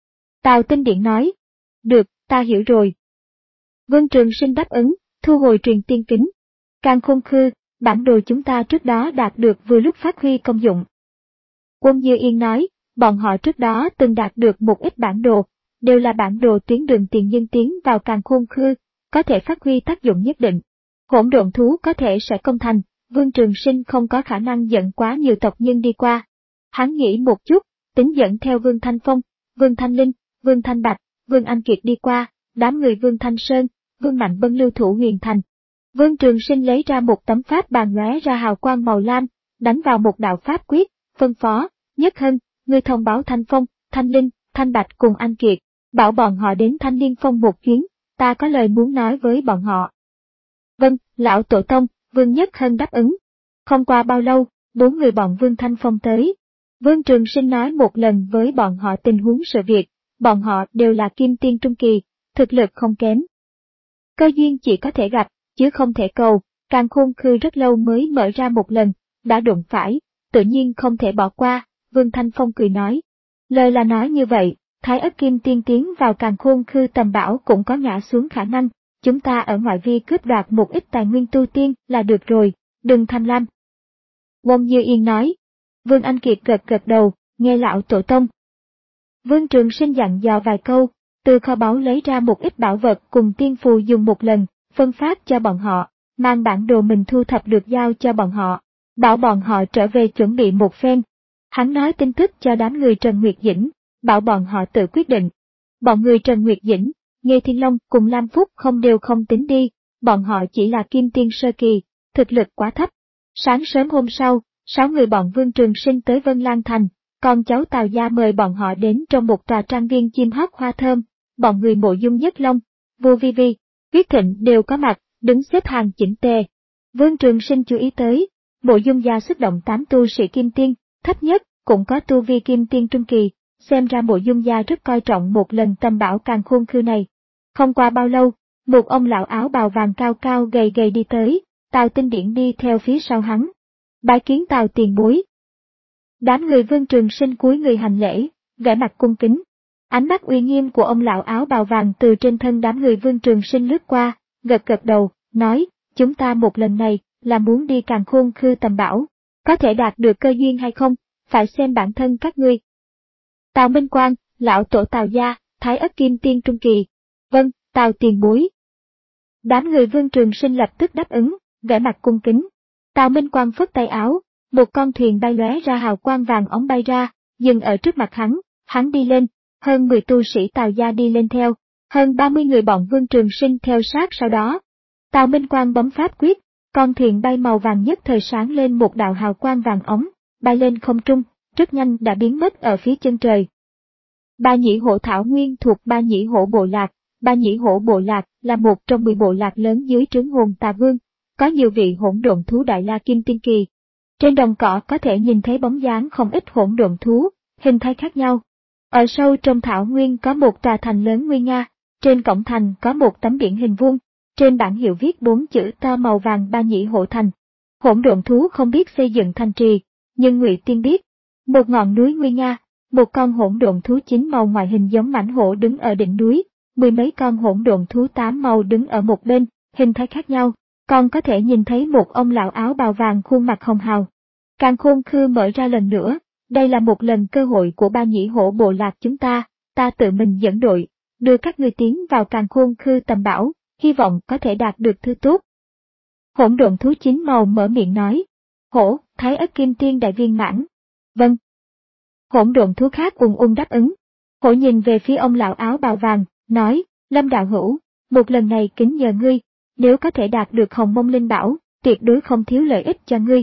Tào Tinh Điển nói, được, ta hiểu rồi. Vương Trường Sinh đáp ứng, thu hồi truyền tiên kính. Càn Khôn Khư, bản đồ chúng ta trước đó đạt được vừa lúc phát huy công dụng. Quân Dư Yên nói, bọn họ trước đó từng đạt được một ít bản đồ, đều là bản đồ tuyến đường tiền nhân tiến vào Càn Khôn Khư, có thể phát huy tác dụng nhất định. Hỗn độn thú có thể sẽ công thành, Vương Trường Sinh không có khả năng dẫn quá nhiều tộc nhân đi qua. Hắn nghĩ một chút, tính dẫn theo Vương Thanh Phong, Vương Thanh Linh, Vương Thanh Bạch, Vương Anh Kiệt đi qua, đám người Vương Thanh Sơn, Vương Mạnh Bân lưu thủ Huyền Thành. Vương Trường Sinh lấy ra một tấm pháp bàn lóe ra hào quang màu lam, đánh vào một đạo pháp quyết, phân phó, Nhất Hân, ngươi thông báo Thanh Phong, Thanh Linh, Thanh Bạch cùng Anh Kiệt, bảo bọn họ đến Thanh Liên Phong một chuyến, ta có lời muốn nói với bọn họ. Vâng, lão tổ tông, Vương Nhất Hân đáp ứng. Không qua bao lâu, bốn người bọn Vương Thanh Phong tới. Vương Trường Sinh nói một lần với bọn họ tình huống sự việc, bọn họ đều là kim tiên trung kỳ, thực lực không kém. Cơ duyên chỉ có thể gặp, chứ không thể cầu, Càn Khôn Khư rất lâu mới mở ra một lần, đã đụng phải, tự nhiên không thể bỏ qua, Vương Thanh Phong cười nói. Lời là nói như vậy, Thái Ất Kim Tiên tiến vào Càn Khôn Khư tầm bảo cũng có ngã xuống khả năng, chúng ta ở ngoại vi cướp đoạt một ít tài nguyên tu tiên là được rồi, đừng tham lam. Quân Dư Yên nói. Vương Anh Kiệt gật gật đầu, nghe lão tổ tông. Vương Trường Sinh dặn dò vài câu, từ kho báu lấy ra một ít bảo vật cùng tiên phù dùng một lần, phân phát cho bọn họ, mang bản đồ mình thu thập được giao cho bọn họ, bảo bọn họ trở về chuẩn bị một phen. Hắn nói tin tức cho đám người Trần Nguyệt Dĩnh, bảo bọn họ tự quyết định. Bọn người Trần Nguyệt Dĩnh, Nghê Thiên Long cùng Lam Phúc không đều không tính đi, bọn họ chỉ là kim tiên sơ kỳ, thực lực quá thấp. Sáng sớm hôm sau, sáu người bọn Vương Trường Sinh tới Vân Lan Thành, con cháu Tào gia mời bọn họ đến trong một tòa trang viên chim hót hoa thơm, bọn người Mộ Dung Nhất Long, Vô Vi Vi, Huyết Thịnh đều có mặt, đứng xếp hàng chỉnh tề. Vương Trường Sinh chú ý tới, Mộ Dung gia xuất động tám tu sĩ kim tiên, thấp nhất cũng có tu vi kim tiên trung kỳ, xem ra Mộ Dung gia rất coi trọng một lần tầm bảo Càn Khôn Khư này. Không qua bao lâu, một ông lão áo bào vàng cao cao gầy gầy đi tới, Tào Tinh Điển đi theo phía sau hắn. Bái kiến Tào tiền bối. Đám người Vương Trường Sinh cúi người hành lễ, vẻ mặt cung kính. Ánh mắt uy nghiêm của ông lão áo bào vàng từ trên thân đám người Vương Trường Sinh lướt qua, gật gật đầu, nói, chúng ta một lần này là muốn đi Càn Khôn Khư tầm bảo, có thể đạt được cơ duyên hay không, phải xem bản thân các ngươi. Tào Minh Quang, lão tổ Tào gia, Thái Ất Kim Tiên trung kỳ. Vâng, Tào tiền bối. Đám người Vương Trường Sinh lập tức đáp ứng, vẻ mặt cung kính. Tào Minh Quang phất tay áo, một con thuyền bay lóe ra hào quang vàng óng bay ra, dừng ở trước mặt hắn, hắn đi lên, hơn mười tu sĩ Tào gia đi lên theo, hơn ba mươi người bọn Vương Trường Sinh theo sát sau đó. Tào Minh Quang bấm pháp quyết, con thuyền bay màu vàng nhất thời sáng lên một đạo hào quang vàng óng, bay lên không trung, rất nhanh đã biến mất ở phía chân trời. Ba Nhĩ Hổ Thảo Nguyên thuộc Ba Nhĩ Hổ Bộ Lạc. Ba Nhĩ Hổ Bộ Lạc là một trong mười bộ lạc lớn dưới trướng Hồn Tà Vương, có nhiều vị hỗn độn thú đại la kim tiên kỳ. Trên đồng cỏ có thể nhìn thấy bóng dáng không ít hỗn độn thú, hình thái khác nhau. Ở sâu trong thảo nguyên có một tòa thành lớn nguy nga, trên cổng thành có một tấm biển hình vuông, trên bảng hiệu viết bốn chữ to màu vàng Ba Nhĩ Hổ Thành. Hỗn độn thú không biết xây dựng thành trì, nhưng Ngụy Tiên biết. Một ngọn núi nguy nga, một con hỗn độn thú chín màu ngoại hình giống mãnh hổ đứng ở đỉnh núi. Mười mấy con hỗn độn thú tám màu đứng ở một bên, hình thái khác nhau, còn có thể nhìn thấy một ông lão áo bào vàng khuôn mặt hồng hào. Càn Khôn Khư mở ra lần nữa, đây là một lần cơ hội của Ba Nhĩ Hổ Bộ Lạc chúng ta, ta tự mình dẫn đội, đưa các ngươi tiến vào Càn Khôn Khư tầm bảo, hy vọng có thể đạt được thứ tốt. Hỗn độn thú chín màu mở miệng nói, hổ, Thái Ất Kim Tiên đại viên mãn. Vâng. Hỗn độn thú khác ung ung đáp ứng. Hổ nhìn về phía ông lão áo bào vàng, nói, Lâm đạo hữu, một lần này kính nhờ ngươi, nếu có thể đạt được Hồng Mông Linh Bảo, tuyệt đối không thiếu lợi ích cho ngươi.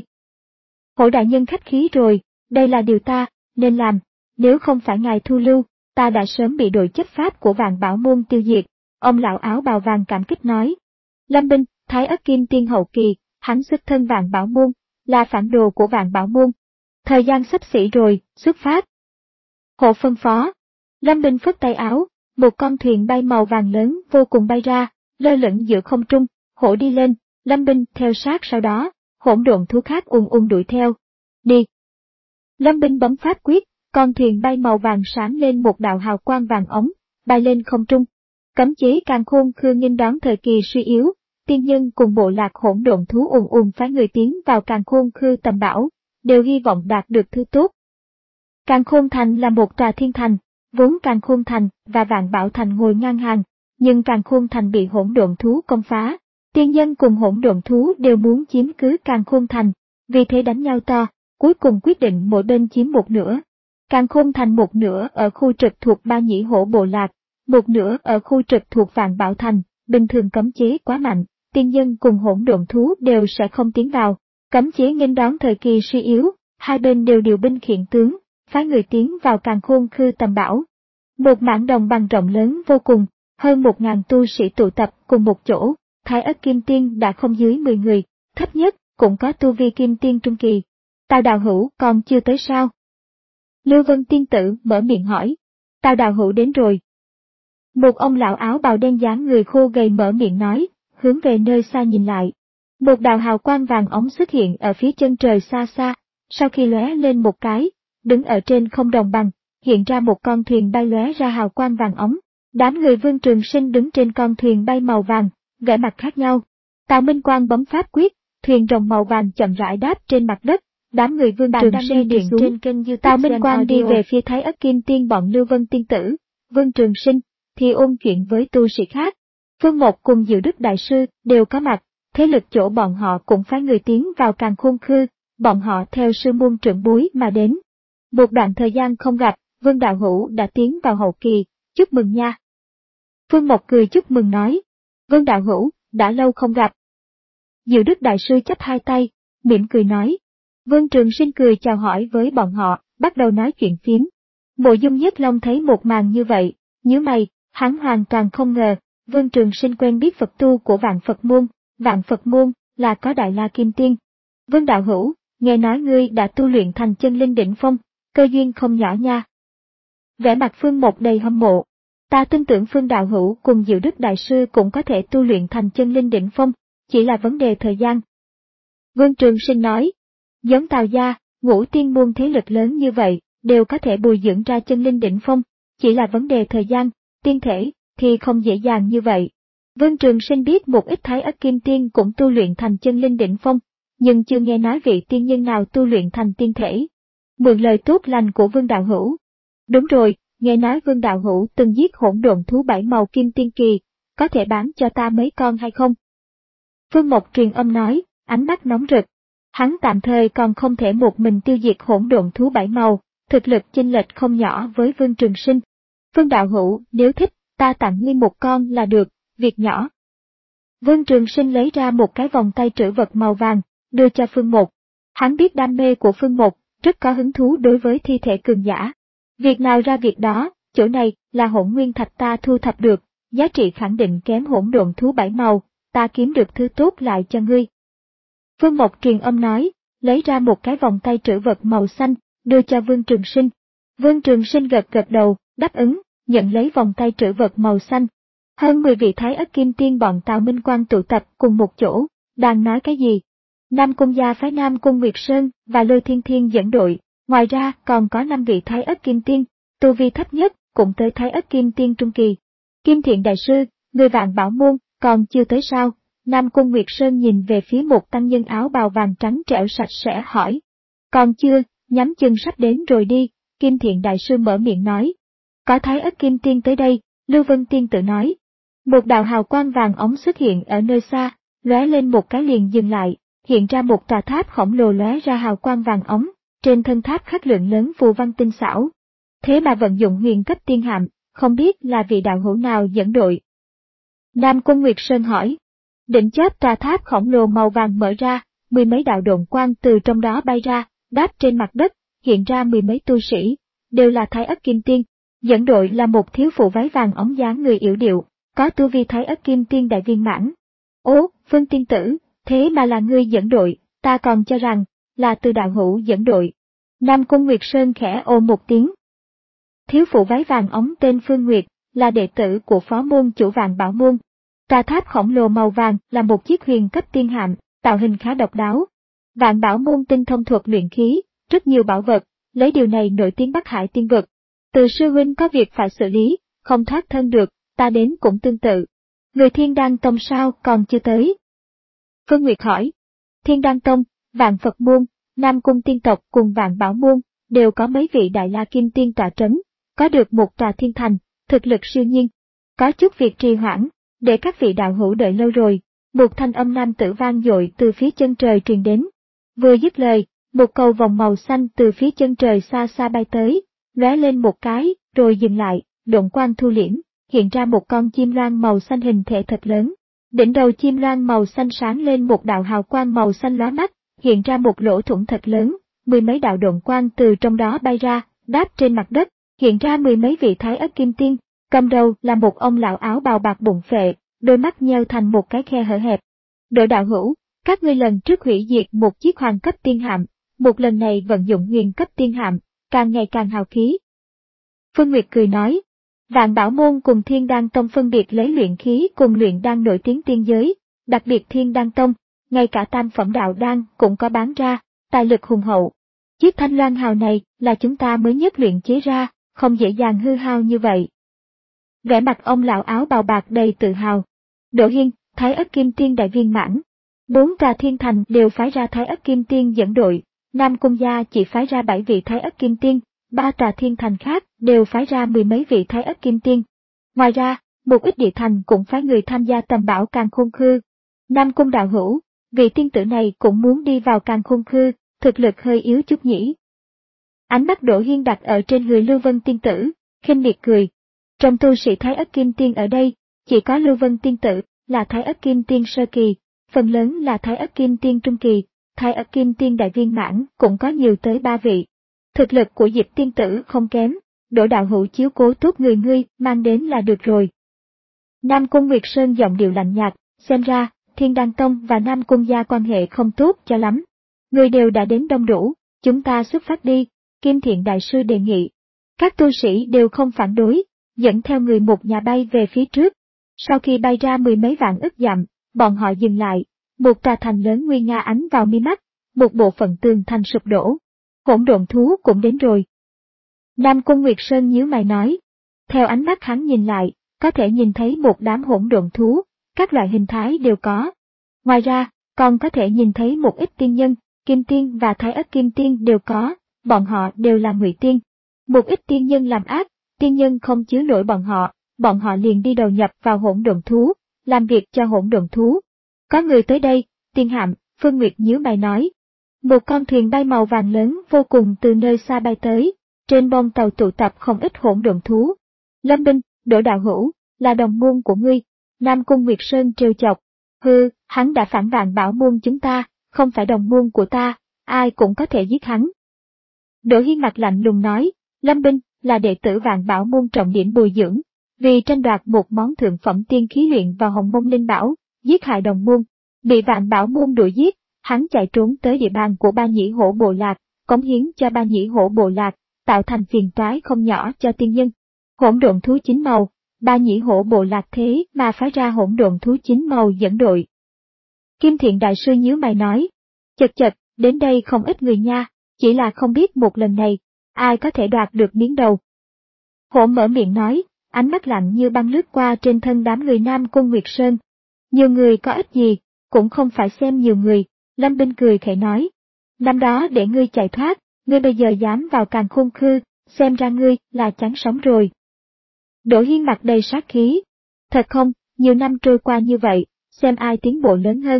Hổ đại nhân khách khí rồi, đây là điều ta nên làm, nếu không phải ngài thu lưu, ta đã sớm bị đội chấp pháp của Vạn Bảo Môn tiêu diệt. Ông lão áo bào vàng cảm kích nói. Lâm Binh, Thái Ất Kim Tiên hậu kỳ, hắn xuất thân Vạn Bảo Môn, là phản đồ của Vạn Bảo Môn. Thời gian sắp xỉ rồi, xuất phát. Hộ phân phó. Lâm Binh phất tay áo, một con thuyền bay màu vàng lớn vô cùng bay ra, lơ lửng giữa không trung, hổ đi lên, Lâm Binh theo sát sau đó, hỗn độn thú khác ung ung đuổi theo. Đi. Lâm Binh bấm pháp quyết, con thuyền bay màu vàng sáng lên một đạo hào quang vàng ống, bay lên không trung. Cấm chế Càn Khôn Khư nghênh đón thời kỳ suy yếu, tiên nhân cùng bộ lạc hỗn độn thú ùn ùn phái người tiến vào Càn Khôn Khư tầm bảo, đều hy vọng đạt được thứ tốt. Càn Khôn Thành là một tòa thiên thành, vốn Càn Khôn Thành và Vạn Bảo Thành ngồi ngang hàng, nhưng Càn Khôn Thành bị hỗn độn thú công phá. Tiên nhân cùng hỗn độn thú đều muốn chiếm cứ Càn Khôn Thành, vì thế đánh nhau to, cuối cùng quyết định mỗi bên chiếm một nửa. Càn Khôn Thành một nửa ở khu trực thuộc Ba Nhĩ Hổ bộ lạc, một nửa ở khu trực thuộc Vạn Bảo Thành, bình thường cấm chế quá mạnh, tiên nhân cùng hỗn độn thú đều sẽ không tiến vào. Cấm chế nghênh đón thời kỳ suy yếu, hai bên đều điều binh khiển tướng, phái người tiến vào Càn Khôn Khư tầm bảo. Một mảng đồng bằng rộng lớn vô cùng, hơn một ngàn tu sĩ tụ tập cùng một chỗ, Thái Ất Kim Tiên đã không dưới mười người, thấp nhất cũng có tu vi Kim Tiên trung kỳ. Tào đạo hữu còn chưa tới sao? Lưu Vân Tiên Tử mở miệng hỏi. Tào đạo hữu đến rồi. Một ông lão áo bào đen dáng người khô gầy mở miệng nói, hướng về nơi xa nhìn lại. Một đạo hào quang vàng óng xuất hiện ở phía chân trời xa xa, sau khi lóe lên một cái, đứng ở trên không đồng bằng, hiện ra một con thuyền bay lóe ra hào quang vàng óng. Đám người Vương Trường Sinh đứng trên con thuyền bay màu vàng, vẻ mặt khác nhau. Tào Minh Quang bấm pháp quyết, thuyền rồng màu vàng chậm rãi đáp trên mặt đất. Đám người Vương Trường Sinh đi xuống. Trên kênh YouTube Tào Minh Quang đi về phía Thái Ất Kim Tiên bọn Lưu Vân Tiên Tử, Vương Trường Sinh thì ôn chuyện với tu sĩ khác. Phương Mộc cùng Diệu Đức Đại Sư đều có mặt, thế lực chỗ bọn họ cũng phái người tiến vào Càn Khôn Khư, bọn họ theo sư môn trưởng bối mà đến. Một đoạn thời gian không gặp, Vương đạo hữu đã tiến vào hậu kỳ, chúc mừng nha. Phương Mộc cười chúc mừng nói, Vương đạo hữu, đã lâu không gặp. Diệu Đức Đại Sư chắp hai tay, mỉm cười nói. Vương Trường Sinh cười chào hỏi với bọn họ, bắt đầu nói chuyện phiếm. Mộ Dung Nhất Long thấy một màn như vậy, nhíu mày, hắn hoàn toàn không ngờ, Vương Trường Sinh quen biết Phật tu của Vạn Phật Môn, Vạn Phật Môn là có Đại La Kim Tiên. Vương đạo hữu, nghe nói ngươi đã tu luyện thành chân linh đỉnh phong, cơ duyên không nhỏ nha. Vẻ mặt Phương Mộc đầy hâm mộ. Ta tin tưởng Phương đạo hữu cùng Diệu Đức Đại Sư cũng có thể tu luyện thành chân linh đỉnh phong, chỉ là vấn đề thời gian. Vương Trường Sinh nói, giống Tào gia, Ngũ Tiên môn thế lực lớn như vậy, đều có thể bồi dưỡng ra chân linh đỉnh phong, chỉ là vấn đề thời gian, tiên thể thì không dễ dàng như vậy. Vương Trường Sinh biết một ít Thái Ất Kim Tiên cũng tu luyện thành chân linh đỉnh phong, nhưng chưa nghe nói vị tiên nhân nào tu luyện thành tiên thể. Mượn lời tốt lành của Vương đạo hữu. Đúng rồi, nghe nói Vương đạo hữu từng giết hỗn độn thú bảy màu kim tiên kỳ, có thể bán cho ta mấy con hay không? Phương Mộc truyền âm nói, ánh mắt nóng rực. Hắn tạm thời còn không thể một mình tiêu diệt hỗn độn thú bảy màu, thực lực chênh lệch không nhỏ với Vương Trường Sinh. Vương đạo hữu, nếu thích, ta tặng ngươi một con là được, việc nhỏ. Vương Trường Sinh lấy ra một cái vòng tay trữ vật màu vàng, đưa cho Phương Mộc. Hắn biết đam mê của Phương Mộc, rất có hứng thú đối với thi thể cường giả. Việc nào ra việc đó, chỗ này là hỗn nguyên thạch ta thu thập được, giá trị khẳng định kém hỗn độn thú bảy màu, ta kiếm được thứ tốt lại cho ngươi. Phương Mộc truyền âm nói, lấy ra một cái vòng tay trữ vật màu xanh, đưa cho Vương Trường Sinh. Vương Trường Sinh gật gật đầu, đáp ứng, nhận lấy vòng tay trữ vật màu xanh. Hơn mười vị Thái Ất Kim Tiên bọn Tào Minh Quang tụ tập cùng một chỗ, đang nói cái gì? Nam Cung gia phái Nam Cung Nguyệt Sơn và Lôi Thiên Thiên dẫn đội, ngoài ra còn có năm vị Thái Ất Kim Tiên, tu vi thấp nhất cũng tới Thái Ất Kim Tiên trung kỳ. Kim Thiện Đại Sư, người Vạn Bảo Môn, còn chưa tới sao? Nam Cung Nguyệt Sơn nhìn về phía một tăng nhân áo bào vàng trắng trẻo sạch sẽ hỏi. Còn chưa, nhắm chân sắp đến rồi đi, Kim Thiện Đại Sư mở miệng nói. Có Thái Ất Kim Tiên tới đây, Lưu Vân Tiên Tử nói. Một đạo hào quang vàng óng xuất hiện ở nơi xa, lóe lên một cái liền dừng lại, hiện ra một tòa tháp khổng lồ lóe ra hào quang vàng óng, trên thân tháp khắc lượng lớn phù văn tinh xảo. Thế mà vận dụng huyền cấp tiên hạm, không biết là vị đạo hữu nào dẫn đội. Nam Cung Nguyệt Sơn hỏi. Đỉnh chóp tòa tháp khổng lồ màu vàng mở ra, mười mấy đạo độn quang từ trong đó bay ra, đáp trên mặt đất, hiện ra mười mấy tu sĩ, đều là Thái Ất Kim Tiên. Dẫn đội là một thiếu phụ váy vàng óng dáng người yểu điệu, có tu vi Thái Ất Kim Tiên đại viên mãn. Ố, Phương Tiên Tử, thế mà là ngươi dẫn đội, ta còn cho rằng là Từ đạo hữu dẫn đội. Nam Cung Nguyệt Sơn khẽ ồ một tiếng. Thiếu phụ váy vàng óng tên Phương Nguyệt, là đệ tử của phó môn chủ Vạn Bảo Môn. Tòa tháp khổng lồ màu vàng là một chiếc huyền cấp tiên hạm, tạo hình khá độc đáo. Vạn Bảo Môn tinh thông thuật luyện khí, rất nhiều bảo vật, lấy điều này nổi tiếng Bắc Hải tiên vực. Từ sư huynh có việc phải xử lý, không thoát thân được, ta đến cũng tương tự. Người Thiên Đan Tông sao còn chưa tới? Phương Nguyệt hỏi. Thiên Đăng Tông, Vạn Phật Môn, Nam Cung tiên tộc cùng Vạn Bảo Môn, đều có mấy vị Đại La Kim Tiên tọa trấn, có được một tòa thiên thành, thực lực siêu nhiên. Có chút việc trì hoãn, để các vị đạo hữu đợi lâu rồi, một thanh âm nam tử vang dội từ phía chân trời truyền đến. Vừa dứt lời, một cầu vòng màu xanh từ phía chân trời xa xa bay tới, lóe lên một cái, rồi dừng lại, độn quang thu liễm, hiện ra một con chim loan màu xanh hình thể thật lớn. Đỉnh đầu chim loan màu xanh sáng lên một đạo hào quang màu xanh lóa mắt, hiện ra một lỗ thủng thật lớn, mười mấy đạo độn quang từ trong đó bay ra, đáp trên mặt đất, hiện ra mười mấy vị Thái Ất Kim Tiên, cầm đầu là một ông lão áo bào bạc bụng phệ, đôi mắt nheo thành một cái khe hở hẹp. Đội đạo hữu, các ngươi lần trước hủy diệt một chiếc hoàng cấp tiên hạm, một lần này vận dụng huyền cấp tiên hạm, càng ngày càng hào khí. Phương Nguyệt cười nói, Vạn Bảo Môn cùng Thiên Đăng Tông phân biệt lấy luyện khí cùng luyện đan nổi tiếng tiên giới, đặc biệt Thiên Đăng Tông, ngay cả tam phẩm đạo đan cũng có bán ra, tài lực hùng hậu. Chiếc thanh loan hào này là chúng ta mới nhất luyện chế ra, không dễ dàng hư hao như vậy. Vẻ mặt ông lão áo bào bạc đầy tự hào. Đỗ Hiên, Thái Ất Kim Tiên đại viên mãn. Bốn tòa thiên thành đều phái ra Thái Ất Kim Tiên dẫn đội, Nam Cung gia chỉ phái ra bảy vị Thái Ất Kim Tiên, ba tòa thiên thành khác đều phái ra mười mấy vị Thái Ất Kim Tiên. Ngoài ra, một ít địa thành cũng phái người tham gia tầm bảo Càn Khôn Khư. Nam Cung đạo hữu, vị tiên tử này cũng muốn đi vào Càn Khôn Khư, thực lực hơi yếu chút nhỉ. Ánh mắt Đỗ Hiên đặt ở trên người Lưu Vân tiên tử, khinh miệt cười. Trong tu sĩ Thái Ất Kim Tiên ở đây, chỉ có Lưu Vân tiên tử là Thái Ất Kim Tiên sơ kỳ, phần lớn là Thái Ất Kim Tiên trung kỳ, Thái Ất Kim Tiên đại viên mãn cũng có nhiều tới ba vị. Thực lực của Diệp tiên tử không kém, Đỗ đạo hữu chiếu cố tốt người ngươi mang đến là được rồi. Nam Cung Nguyệt Sơn giọng điệu lạnh nhạt, xem ra, Thiên Đăng Tông và Nam Cung gia quan hệ không tốt cho lắm. Người đều đã đến đông đủ, chúng ta xuất phát đi, Kim Thiện đại sư đề nghị. Các tu sĩ đều không phản đối, dẫn theo người một nhà bay về phía trước. Sau khi bay ra mười mấy vạn ức dặm, bọn họ dừng lại, một tòa thành lớn nguy nga ánh vào mi mắt, một bộ phận tường thành sụp đổ. Hỗn độn thú cũng đến rồi. Nam Cung Nguyệt Sơn nhíu mày nói. Theo ánh mắt hắn nhìn lại, có thể nhìn thấy một đám hỗn độn thú, các loại hình thái đều có. Ngoài ra, còn có thể nhìn thấy một ít tiên nhân, Kim Tiên và Thái Ất Kim Tiên đều có, bọn họ đều là ngụy tiên. Một ít tiên nhân làm ác, tiên nhân không chứa nổi bọn họ, bọn họ liền đi đầu nhập vào hỗn độn thú, làm việc cho hỗn độn thú. Có người tới đây, tiên hạm, Phương Nguyệt nhíu mày nói. Một con thuyền bay màu vàng lớn vô cùng từ nơi xa bay tới, trên bông tàu tụ tập không ít hỗn độn thú. Lâm Binh, Đỗ đạo hữu, là đồng môn của ngươi, Nam Cung Nguyệt Sơn trêu chọc. Hừ, hắn đã phản Vạn Bảo Môn chúng ta, không phải đồng môn của ta, ai cũng có thể giết hắn. Đỗ Hiên mặt lạnh lùng nói, Lâm Binh là đệ tử Vạn Bảo Môn trọng điểm bồi dưỡng, vì tranh đoạt một món thượng phẩm tiên khí luyện vào Hồng Mông Linh Bảo, giết hại đồng môn, bị Vạn Bảo Môn đuổi giết, hắn chạy trốn tới địa bàn của Ba Nhĩ Hổ Bộ Lạc, cống hiến cho Ba Nhĩ Hổ Bộ Lạc, tạo thành phiền toái không nhỏ cho tiên nhân. Hỗn độn thú chín màu, Ba Nhĩ Hổ Bộ Lạc thế mà phái ra hỗn độn thú chín màu dẫn đội. Kim Thiện đại sư nhíu mày nói, chật chật, đến đây không ít người nha, chỉ là không biết một lần này, ai có thể đoạt được miếng đầu. Hổ mở miệng nói, ánh mắt lạnh như băng lướt qua trên thân đám người Nam Cung Nguyệt Sơn. Nhiều người có ích gì, cũng không phải xem nhiều người, Lâm Binh cười khẩy nói. Năm đó để ngươi chạy thoát, ngươi bây giờ dám vào Càn Khôn Khư, xem ra ngươi là chán sống rồi. Đỗ Hiên mặt đầy sát khí. Thật không, nhiều năm trôi qua như vậy, xem ai tiến bộ lớn hơn.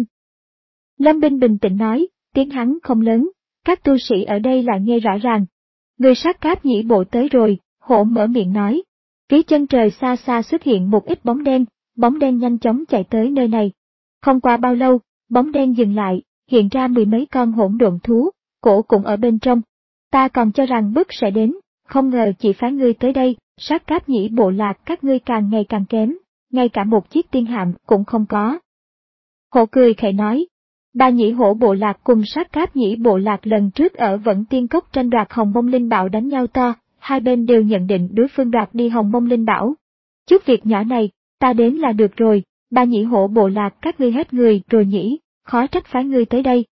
Lâm Binh bình tĩnh nói, tiếng hắn không lớn, các tu sĩ ở đây lại nghe rõ ràng. Người sát cáp nhĩ bộ tới rồi, Hổ mở miệng nói. Phía chân trời xa xa xuất hiện một ít bóng đen, bóng đen nhanh chóng chạy tới nơi này. Không qua bao lâu, bóng đen dừng lại, hiện ra mười mấy con hỗn độn thú, cổ cũng ở bên trong. Ta còn cho rằng bức sẽ đến, không ngờ chỉ phái ngươi tới đây, sát cáp nhĩ bộ lạc các ngươi càng ngày càng kém, ngay cả một chiếc tiên hạm cũng không có. Hổ cười khẩy nói, Ba Nhĩ Hổ Bộ Lạc cùng sát cáp nhĩ bộ lạc lần trước ở Vẫn Tiên Cốc tranh đoạt Hồng Mông Linh Bảo đánh nhau to, hai bên đều nhận định đối phương đoạt đi Hồng Mông Linh Bảo. Chút việc nhỏ này, ta đến là được rồi, Ba Nhĩ Hổ Bộ Lạc các ngươi hết người rồi nhỉ, khó trách phái ngươi tới đây.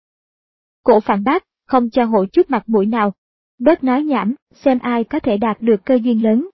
Cổ phản bác, không cho Hổ chút mặt mũi nào. Bớt nói nhảm, xem ai có thể đạt được cơ duyên lớn.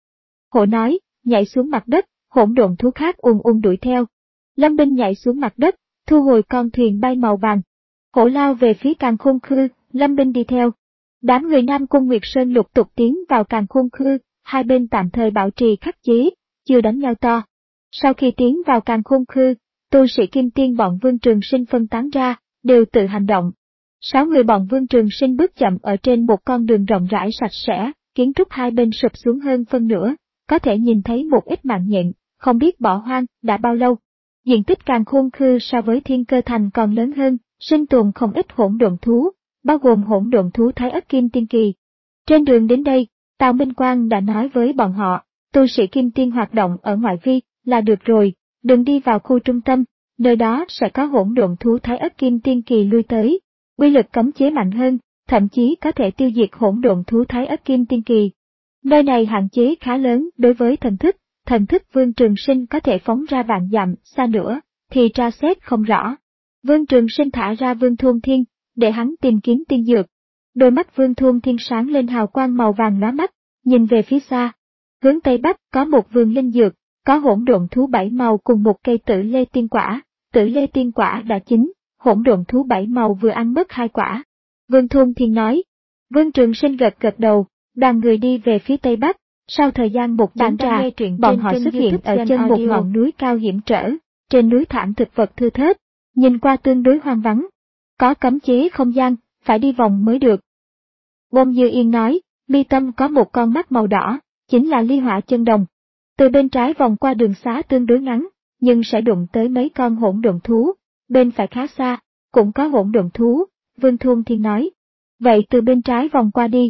Hổ nói, nhảy xuống mặt đất, hỗn độn thú khác ùn ùn đuổi theo. Lâm Binh nhảy xuống mặt đất, thu hồi con thuyền bay màu vàng. Hổ lao về phía Càn Khôn Khư, Lâm binh đi theo. Đám người Nam Cung Nguyệt Sơn lục tục tiến vào Càn Khôn Khư, hai bên tạm thời bảo trì khắc chế, chưa đánh nhau to. Sau khi tiến vào Càn Khôn Khư, tu sĩ Kim Tiên bọn Vương Trường Sinh phân tán ra, đều tự hành động. Sáu người bọn Vương Trường Sinh bước chậm ở trên một con đường rộng rãi sạch sẽ, kiến trúc hai bên sụp xuống hơn phân nửa, có thể nhìn thấy một ít mạng nhện, không biết bỏ hoang đã bao lâu. Diện tích Càn Khôn Khư so với Thiên Cơ Thành còn lớn hơn, sinh tồn không ít hỗn độn thú, bao gồm hỗn độn thú Thái Ất Kim Tiên Kỳ. Trên đường đến đây, Tào Minh Quang đã nói với bọn họ, tu sĩ Kim Tiên hoạt động ở ngoại vi là được rồi, đừng đi vào khu trung tâm, nơi đó sẽ có hỗn độn thú Thái Ất Kim Tiên Kỳ lui tới. Uy lực cấm chế mạnh hơn, thậm chí có thể tiêu diệt hỗn độn thú Thái Ất Kim Tiên Kỳ. Nơi này hạn chế khá lớn đối với thần thức, thần thức Vương Trường Sinh có thể phóng ra vạn dặm xa nữa, thì tra xét không rõ. Vương Trường Sinh thả ra Vương Thôn Thiên, để hắn tìm kiếm tiên dược. Đôi mắt Vương Thôn Thiên sáng lên hào quang màu vàng lóa mắt, nhìn về phía xa. Hướng Tây Bắc có một vườn linh dược, có hỗn độn thú bảy màu cùng một cây tử lê tiên quả, tử lê tiên quả đã chín, hỗn độn thú bảy màu vừa ăn mất hai quả. Vương Thôn Thiên nói. Vương Trường Sinh gật gật đầu, đoàn người đi về phía Tây Bắc. Sau thời gian một tháng trà, bọn họ xuất hiện ở chân một ngọn núi cao hiểm trở, trên núi thảm thực vật thưa thớt, nhìn qua tương đối hoang vắng. Có cấm chế không gian, phải đi vòng mới được. Bông Dư Yên nói, mi tâm có một con mắt màu đỏ, chính là ly hỏa chân đồng. Từ bên trái vòng qua đường xá tương đối ngắn, nhưng sẽ đụng tới mấy con hỗn độn thú, bên phải khá xa, cũng có hỗn độn thú, Vương Thôn Thiên nói. Vậy từ bên trái vòng qua đi.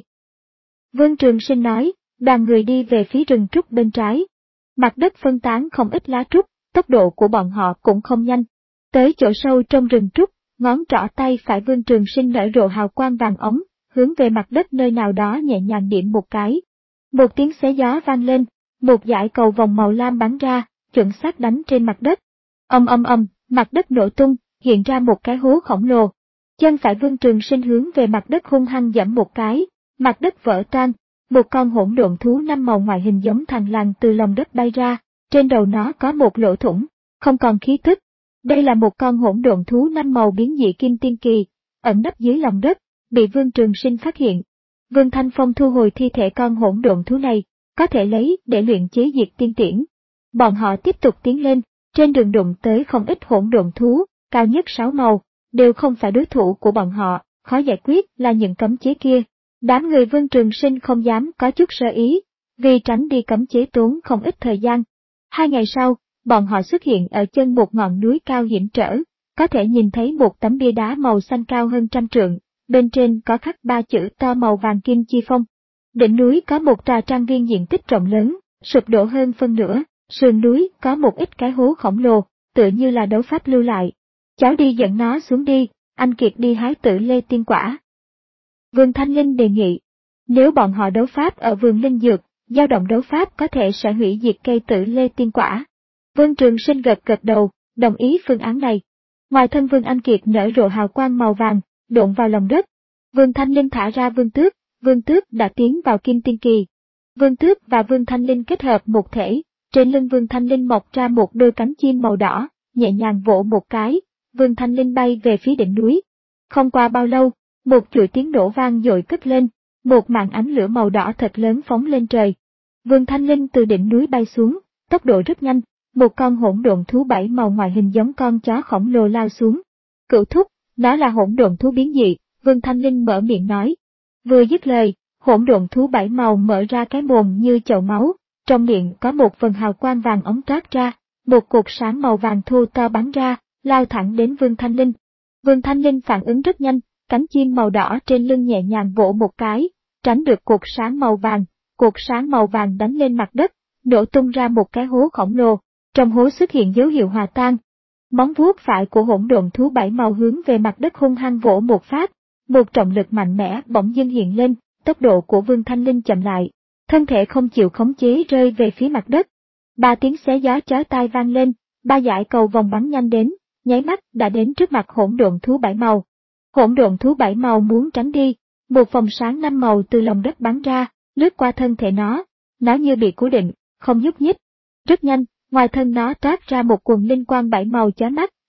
Vương Trường Sinh nói, đoàn người đi về phía rừng trúc bên trái. Mặt đất phân tán không ít lá trúc, tốc độ của bọn họ cũng không nhanh. Tới chỗ sâu trong rừng trúc, ngón trỏ tay phải Vương Trường Sinh nở rộ hào quang vàng ống, hướng về mặt đất nơi nào đó nhẹ nhàng điểm một cái. Một tiếng xé gió vang lên, một dải cầu vòng màu lam bắn ra, chuẩn xác đánh trên mặt đất. Ầm ầm ầm, mặt đất nổ tung, hiện ra một cái hố khổng lồ. Chân phải Vương Trường Sinh hướng về mặt đất hung hăng giẫm một cái, mặt đất vỡ tan, một con hỗn độn thú năm màu ngoại hình giống thằn lằn từ lòng đất bay ra, trên đầu nó có một lỗ thủng, không còn khí tức. Đây là một con hỗn độn thú năm màu biến dị Kim Tiên Kỳ, ẩn nấp dưới lòng đất, bị Vương Trường Sinh phát hiện. Vương Thanh Phong thu hồi thi thể con hỗn độn thú này, có thể lấy để luyện chế diệt tiên tiễn. Bọn họ tiếp tục tiến lên, trên đường đụng tới không ít hỗn độn thú, cao nhất sáu màu, đều không phải đối thủ của bọn họ, khó giải quyết là những cấm chế kia. Đám người Vương Trường Sinh không dám có chút sơ ý, vì tránh đi cấm chế tốn không ít thời gian. Hai ngày sau, bọn họ xuất hiện ở chân một ngọn núi cao hiểm trở, có thể nhìn thấy một tấm bia đá màu xanh cao hơn trăm trượng, bên trên có khắc ba chữ to màu vàng kim chi phong. Đỉnh núi có một trà trang viên diện tích rộng lớn, sụp đổ hơn phân nửa, sườn núi có một ít cái hố khổng lồ, tựa như là đấu pháp lưu lại. Cháu đi dẫn nó xuống đi, anh Kiệt đi hái tử lê tiên quả. Vương Thanh Linh đề nghị, nếu bọn họ đấu pháp ở vườn linh dược, dao động đấu pháp có thể sẽ hủy diệt cây tử lê tiên quả. Vương Trường Sinh gật gật đầu, đồng ý phương án này. Ngoài thân Vương Anh Kiệt nở rộ hào quang màu vàng, đụng vào lòng đất. Vương Thanh Linh thả ra Vương Tước, Vương Tước đã tiến vào Kim Tiên Kỳ. Vương Tước và Vương Thanh Linh kết hợp một thể, trên lưng Vương Thanh Linh mọc ra một đôi cánh chim màu đỏ, nhẹ nhàng vỗ một cái, Vương Thanh Linh bay về phía đỉnh núi. Không qua bao lâu, một chuỗi tiếng nổ vang dội cất lên, một màn ánh lửa màu đỏ thật lớn phóng lên trời. Vương Thanh Linh từ đỉnh núi bay xuống, tốc độ rất nhanh, một con hỗn độn thú bảy màu ngoài hình giống con chó khổng lồ lao xuống. Cửu thúc, đó là hỗn độn thú biến dị, Vương Thanh Linh mở miệng nói. Vừa dứt lời, hỗn độn thú bảy màu mở ra cái mồm như chậu máu, trong miệng có một phần hào quang vàng ống toát ra, một cột sáng màu vàng thô to bắn ra, lao thẳng đến Vương Thanh Linh. Vương Thanh Linh phản ứng rất nhanh, cánh chim màu đỏ trên lưng nhẹ nhàng vỗ một cái, tránh được cột sáng màu vàng, cột sáng màu vàng đánh lên mặt đất, nổ tung ra một cái hố khổng lồ, trong hố xuất hiện dấu hiệu hòa tan. Móng vuốt phải của hỗn độn thú bảy màu hướng về mặt đất hung hăng vỗ một phát, một trọng lực mạnh mẽ bỗng dưng hiện lên, tốc độ của Vương Thanh Linh chậm lại, thân thể không chịu khống chế rơi về phía mặt đất. Ba tiếng xé gió chói tai vang lên, ba dải cầu vòng bắn nhanh đến, nháy mắt đã đến trước mặt hỗn độn thú bảy màu. Hỗn độn thú bảy màu muốn tránh đi, một vòng sáng năm màu từ lòng đất bắn ra, lướt qua thân thể nó, nó như bị cố định, không nhúc nhích. Rất nhanh, ngoài thân nó toát ra một quần linh quang bảy màu chói mắt,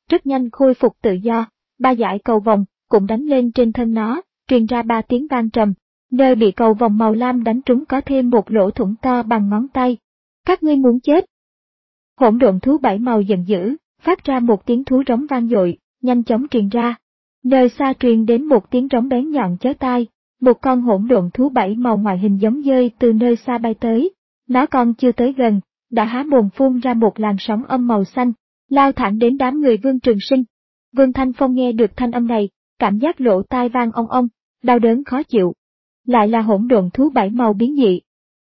rất nhanh khôi phục tự do, ba dải cầu vòng cũng đánh lên trên thân nó, truyền ra ba tiếng vang trầm, nơi bị cầu vòng màu lam đánh trúng có thêm một lỗ thủng to bằng ngón tay. Các ngươi muốn chết. Hỗn độn thú bảy màu giận dữ, phát ra một tiếng thú rống vang dội, nhanh chóng truyền ra. Nơi xa truyền đến một tiếng rống bén nhọn chói tai, một con hỗn độn thú bảy màu ngoại hình giống dơi từ nơi xa bay tới. Nó còn chưa tới gần, đã há mồm phun ra một làn sóng âm màu xanh, lao thẳng đến đám người Vương Trường Sinh. Vương Thanh Phong nghe được thanh âm này, cảm giác lỗ tai vang ong ong, đau đớn khó chịu. Lại là hỗn độn thú bảy màu biến dị.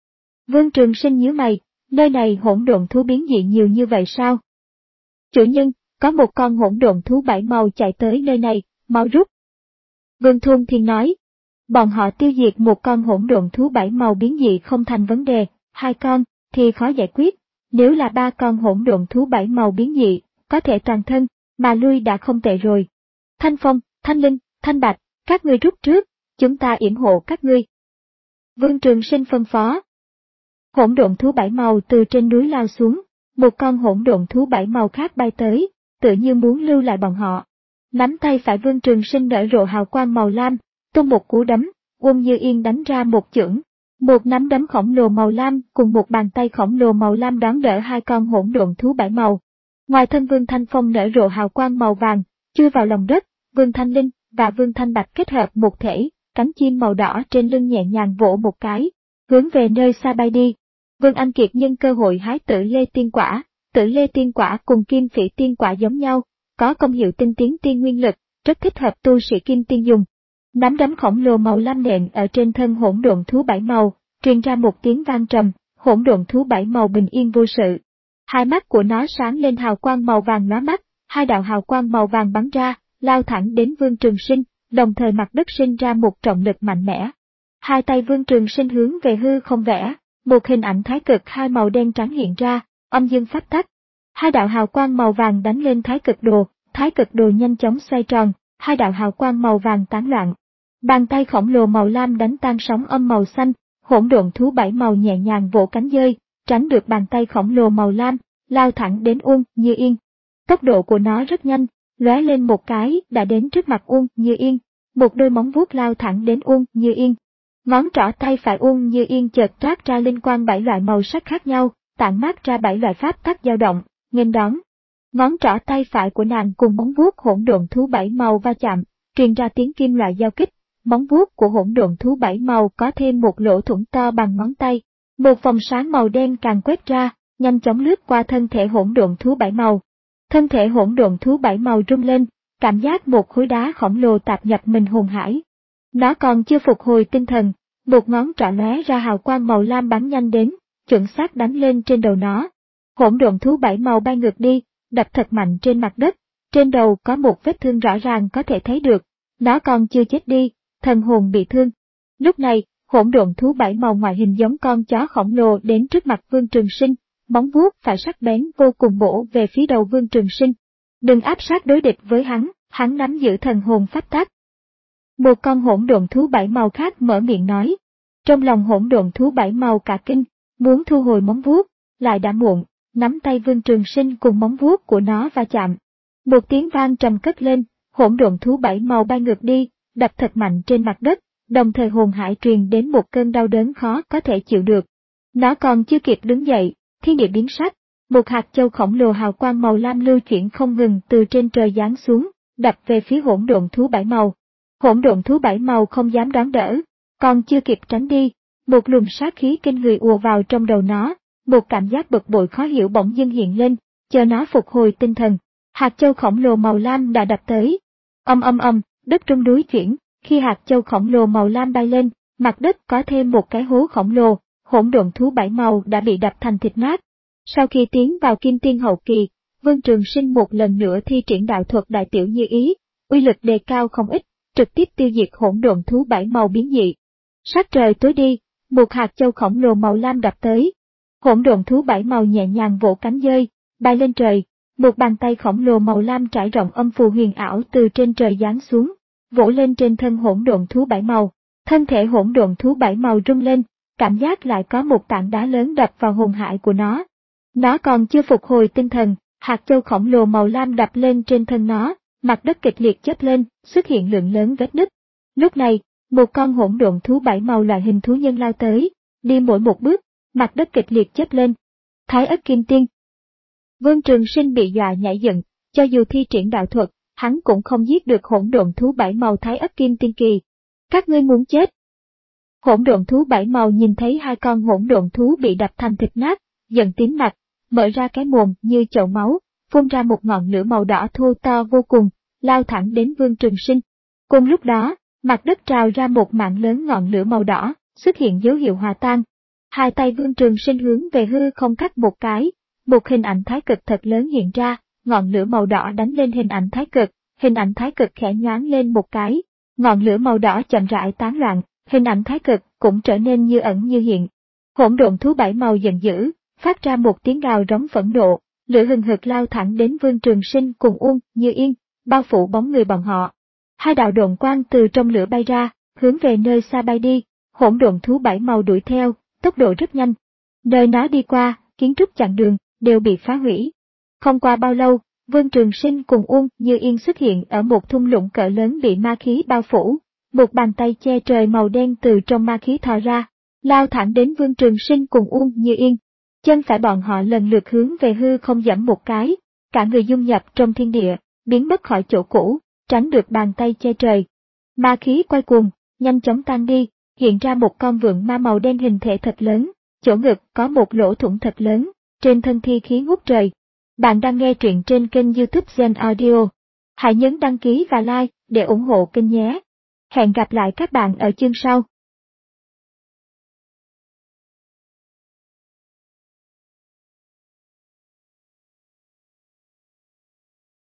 Vương Trường Sinh nhíu mày, nơi này hỗn độn thú biến dị nhiều như vậy sao? Chủ nhân, có một con hỗn độn thú bảy màu chạy tới nơi này, mau rút. Vương Thuôn Thiên nói, bọn họ tiêu diệt một con hỗn độn thú bảy màu biến dị không thành vấn đề, hai con thì khó giải quyết, nếu là ba con hỗn độn thú bảy màu biến dị, có thể toàn thân mà lui đã không tệ rồi. Thanh Phong, Thanh Linh, Thanh Bạch, các ngươi rút trước, chúng ta yểm hộ các ngươi. Vương Trường Sinh phân phó. Hỗn độn thú bảy màu từ trên núi lao xuống, một con hỗn độn thú bảy màu khác bay tới, tự như muốn lưu lại bọn họ. Nắm tay phải Vương Trường Sinh nở rộ hào quang màu lam, tung một cú đấm, Uông Như Yên đánh ra một chưởng. Một nắm đấm khổng lồ màu lam cùng một bàn tay khổng lồ màu lam đón đỡ hai con hỗn độn thú bảy màu. Ngoài thân Vương Thanh Phong nở rộ hào quang màu vàng, chui vào lòng đất, Vương Thanh Linh và Vương Thanh Bạch kết hợp một thể, cánh chim màu đỏ trên lưng nhẹ nhàng vỗ một cái, hướng về nơi xa bay đi. Vương Anh Kiệt nhân cơ hội hái Tử Lê Tiên Quả, Tử Lê Tiên Quả cùng Kim Phỉ Tiên Quả giống nhau, có công hiệu tinh tiến tiên nguyên lực, rất thích hợp tu sĩ kim tiên dùng. Nắm đấm khổng lồ màu lam nện ở trên thân hỗn độn thú bảy màu, truyền ra một tiếng vang trầm, hỗn độn thú bảy màu bình yên vô sự. Hai mắt của nó sáng lên hào quang màu vàng lóa mắt, hai đạo hào quang màu vàng bắn ra, lao thẳng đến Vương Trường Sinh, đồng thời mặt đất sinh ra một trọng lực mạnh mẽ. Hai tay Vương Trường Sinh hướng về hư không vẽ, một hình ảnh thái cực hai màu đen trắng hiện ra, âm dương pháp tắc. Hai đạo hào quang màu vàng đánh lên thái cực đồ, thái cực đồ nhanh chóng xoay tròn, hai đạo hào quang màu vàng tán loạn. Bàn tay khổng lồ màu lam đánh tan sóng âm màu xanh, hỗn độn thú bảy màu nhẹ nhàng vỗ cánh dơi, tránh được bàn tay khổng lồ màu lam, lao thẳng đến Uông Như Yên. Tốc độ của nó rất nhanh, lóe lên một cái đã đến trước mặt Uông Như Yên, một đôi móng vuốt lao thẳng đến Uông Như Yên. Ngón trỏ tay phải Uông Như Yên chợt toát ra linh quang bảy loại màu sắc khác nhau, tản mát ra bảy loại pháp tắc dao động, nghênh đón. Ngón trỏ tay phải của nàng cùng móng vuốt hỗn độn thú bảy màu va chạm, truyền ra tiếng kim loại giao kích. Móng vuốt của hỗn độn thú bảy màu có thêm một lỗ thủng to bằng ngón tay, một vòng sáng màu đen càng quét ra, nhanh chóng lướt qua thân thể hỗn độn thú bảy màu. Thân thể hỗn độn thú bảy màu rung lên, cảm giác một khối đá khổng lồ tạp nhập mình hồn hải. Nó còn chưa phục hồi tinh thần, một ngón trỏ lóe ra hào quang màu lam bắn nhanh đến, chuẩn xác đánh lên trên đầu nó. Hỗn độn thú bảy màu bay ngược đi, đập thật mạnh trên mặt đất, trên đầu có một vết thương rõ ràng có thể thấy được, nó còn chưa chết đi. Thần hồn bị thương. Lúc này, hỗn độn thú bảy màu ngoại hình giống con chó khổng lồ đến trước mặt Vương Trường Sinh, móng vuốt phải sắc bén vô cùng bổ về phía đầu Vương Trường Sinh. Đừng áp sát đối địch với hắn, hắn nắm giữ thần hồn pháp tắc. Một con hỗn độn thú bảy màu khác mở miệng nói. Trong lòng hỗn độn thú bảy màu cả kinh, muốn thu hồi móng vuốt, lại đã muộn, nắm tay Vương Trường Sinh cùng móng vuốt của nó va chạm. Một tiếng vang trầm cất lên, hỗn độn thú bảy màu bay ngược đi, đập thật mạnh trên mặt đất, đồng thời hồn hải truyền đến một cơn đau đớn khó có thể chịu được. Nó còn chưa kịp đứng dậy, thiên địa biến sắc, một hạt châu khổng lồ hào quang màu lam lưu chuyển không ngừng từ trên trời giáng xuống, đập về phía hỗn độn thú bảy màu. Hỗn độn thú bảy màu không dám đón đỡ, còn chưa kịp tránh đi, một luồng sát khí kinh người ùa vào trong đầu nó, một cảm giác bực bội khó hiểu bỗng dưng hiện lên, chờ nó phục hồi tinh thần. Hạt châu khổng lồ màu lam đã đập tới. Âm âm âm. Đất rung núi chuyển, khi hạt châu khổng lồ màu lam bay lên, mặt đất có thêm một cái hố khổng lồ, hỗn độn thú bảy màu đã bị đập thành thịt nát. Sau khi tiến vào kim tiên hậu kỳ, Vương Trường Sinh một lần nữa thi triển đạo thuật đại tiểu như ý, uy lực đề cao không ít, trực tiếp tiêu diệt hỗn độn thú bảy màu biến dị. Sắc trời tối đi, một hạt châu khổng lồ màu lam đập tới. Hỗn độn thú bảy màu nhẹ nhàng vỗ cánh dơi, bay lên trời, một bàn tay khổng lồ màu lam trải rộng âm phù huyền ảo từ trên trời giáng xuống, vỗ lên trên thân hỗn độn thú bảy màu. Thân thể hỗn độn thú bảy màu rung lên, cảm giác lại có một tảng đá lớn đập vào hồn hải của nó. Nó còn chưa phục hồi tinh thần, Hạt châu khổng lồ màu lam đập lên trên thân nó, mặt đất kịch liệt chớp lên, xuất hiện lượng lớn vết nứt. Lúc này, một con hỗn độn thú bảy màu loại hình thú nhân lao tới, đi mỗi một bước, mặt đất kịch liệt chớp lên. Thái ất kim tiên. Vương Trường Sinh bị dọa nhảy dựng, cho dù thi triển đạo thuật, hắn cũng không giết được hỗn độn thú bảy màu Thái ất kim tiên kỳ. Các ngươi muốn chết. Hỗn độn thú bảy màu nhìn thấy hai con hỗn độn thú bị đập thành thịt nát, giận tím mặt, mở ra cái mồm như chậu máu, phun ra một ngọn lửa màu đỏ thô to vô cùng, lao thẳng đến Vương Trường Sinh. Cùng lúc đó, mặt đất trào ra một mảng lớn ngọn lửa màu đỏ, xuất hiện dấu hiệu hòa tan. Hai tay Vương Trường Sinh hướng về hư không cắt một cái, một hình ảnh thái cực thật lớn hiện ra, ngọn lửa màu đỏ đánh lên hình ảnh thái cực, hình ảnh thái cực khẽ nhoáng lên một cái, ngọn lửa màu đỏ chậm rãi tán loạn, hình ảnh thái cực cũng trở nên như ẩn như hiện. Hỗn độn thú bảy màu giận dữ, phát ra một tiếng gào rống phẫn nộ, lửa hừng hực lao thẳng đến Vương Trường Sinh cùng Uông Như Yên, bao phủ bóng người bọn họ. Hai đạo độn quang từ trong lửa bay ra, hướng về nơi xa bay đi, hỗn độn thú bảy màu đuổi theo, tốc độ rất nhanh. Nơi nó đi qua, kiến trúc chặn đường, đều bị phá hủy. Không qua bao lâu, Vương Trường Sinh cùng Uông Như Yên xuất hiện ở một thung lũng cỡ lớn bị ma khí bao phủ. Một bàn tay che trời màu đen từ trong ma khí thò ra, lao thẳng đến Vương Trường Sinh cùng Uông Như Yên. Chân phải bọn họ lần lượt hướng về hư không giẫm một cái, cả người dung nhập trong thiên địa, biến mất khỏi chỗ cũ, tránh được bàn tay che trời. Ma khí quay cuồng, nhanh chóng tan đi, hiện ra một con vượn ma màu đen hình thể thật lớn, chỗ ngực có một lỗ thủng thật lớn, trên thân thi khí ngút trời. Bạn đang nghe truyện trên kênh YouTube Gen Audio. Hãy nhấn đăng ký và like để ủng hộ kênh nhé. Hẹn gặp lại các bạn ở chương sau.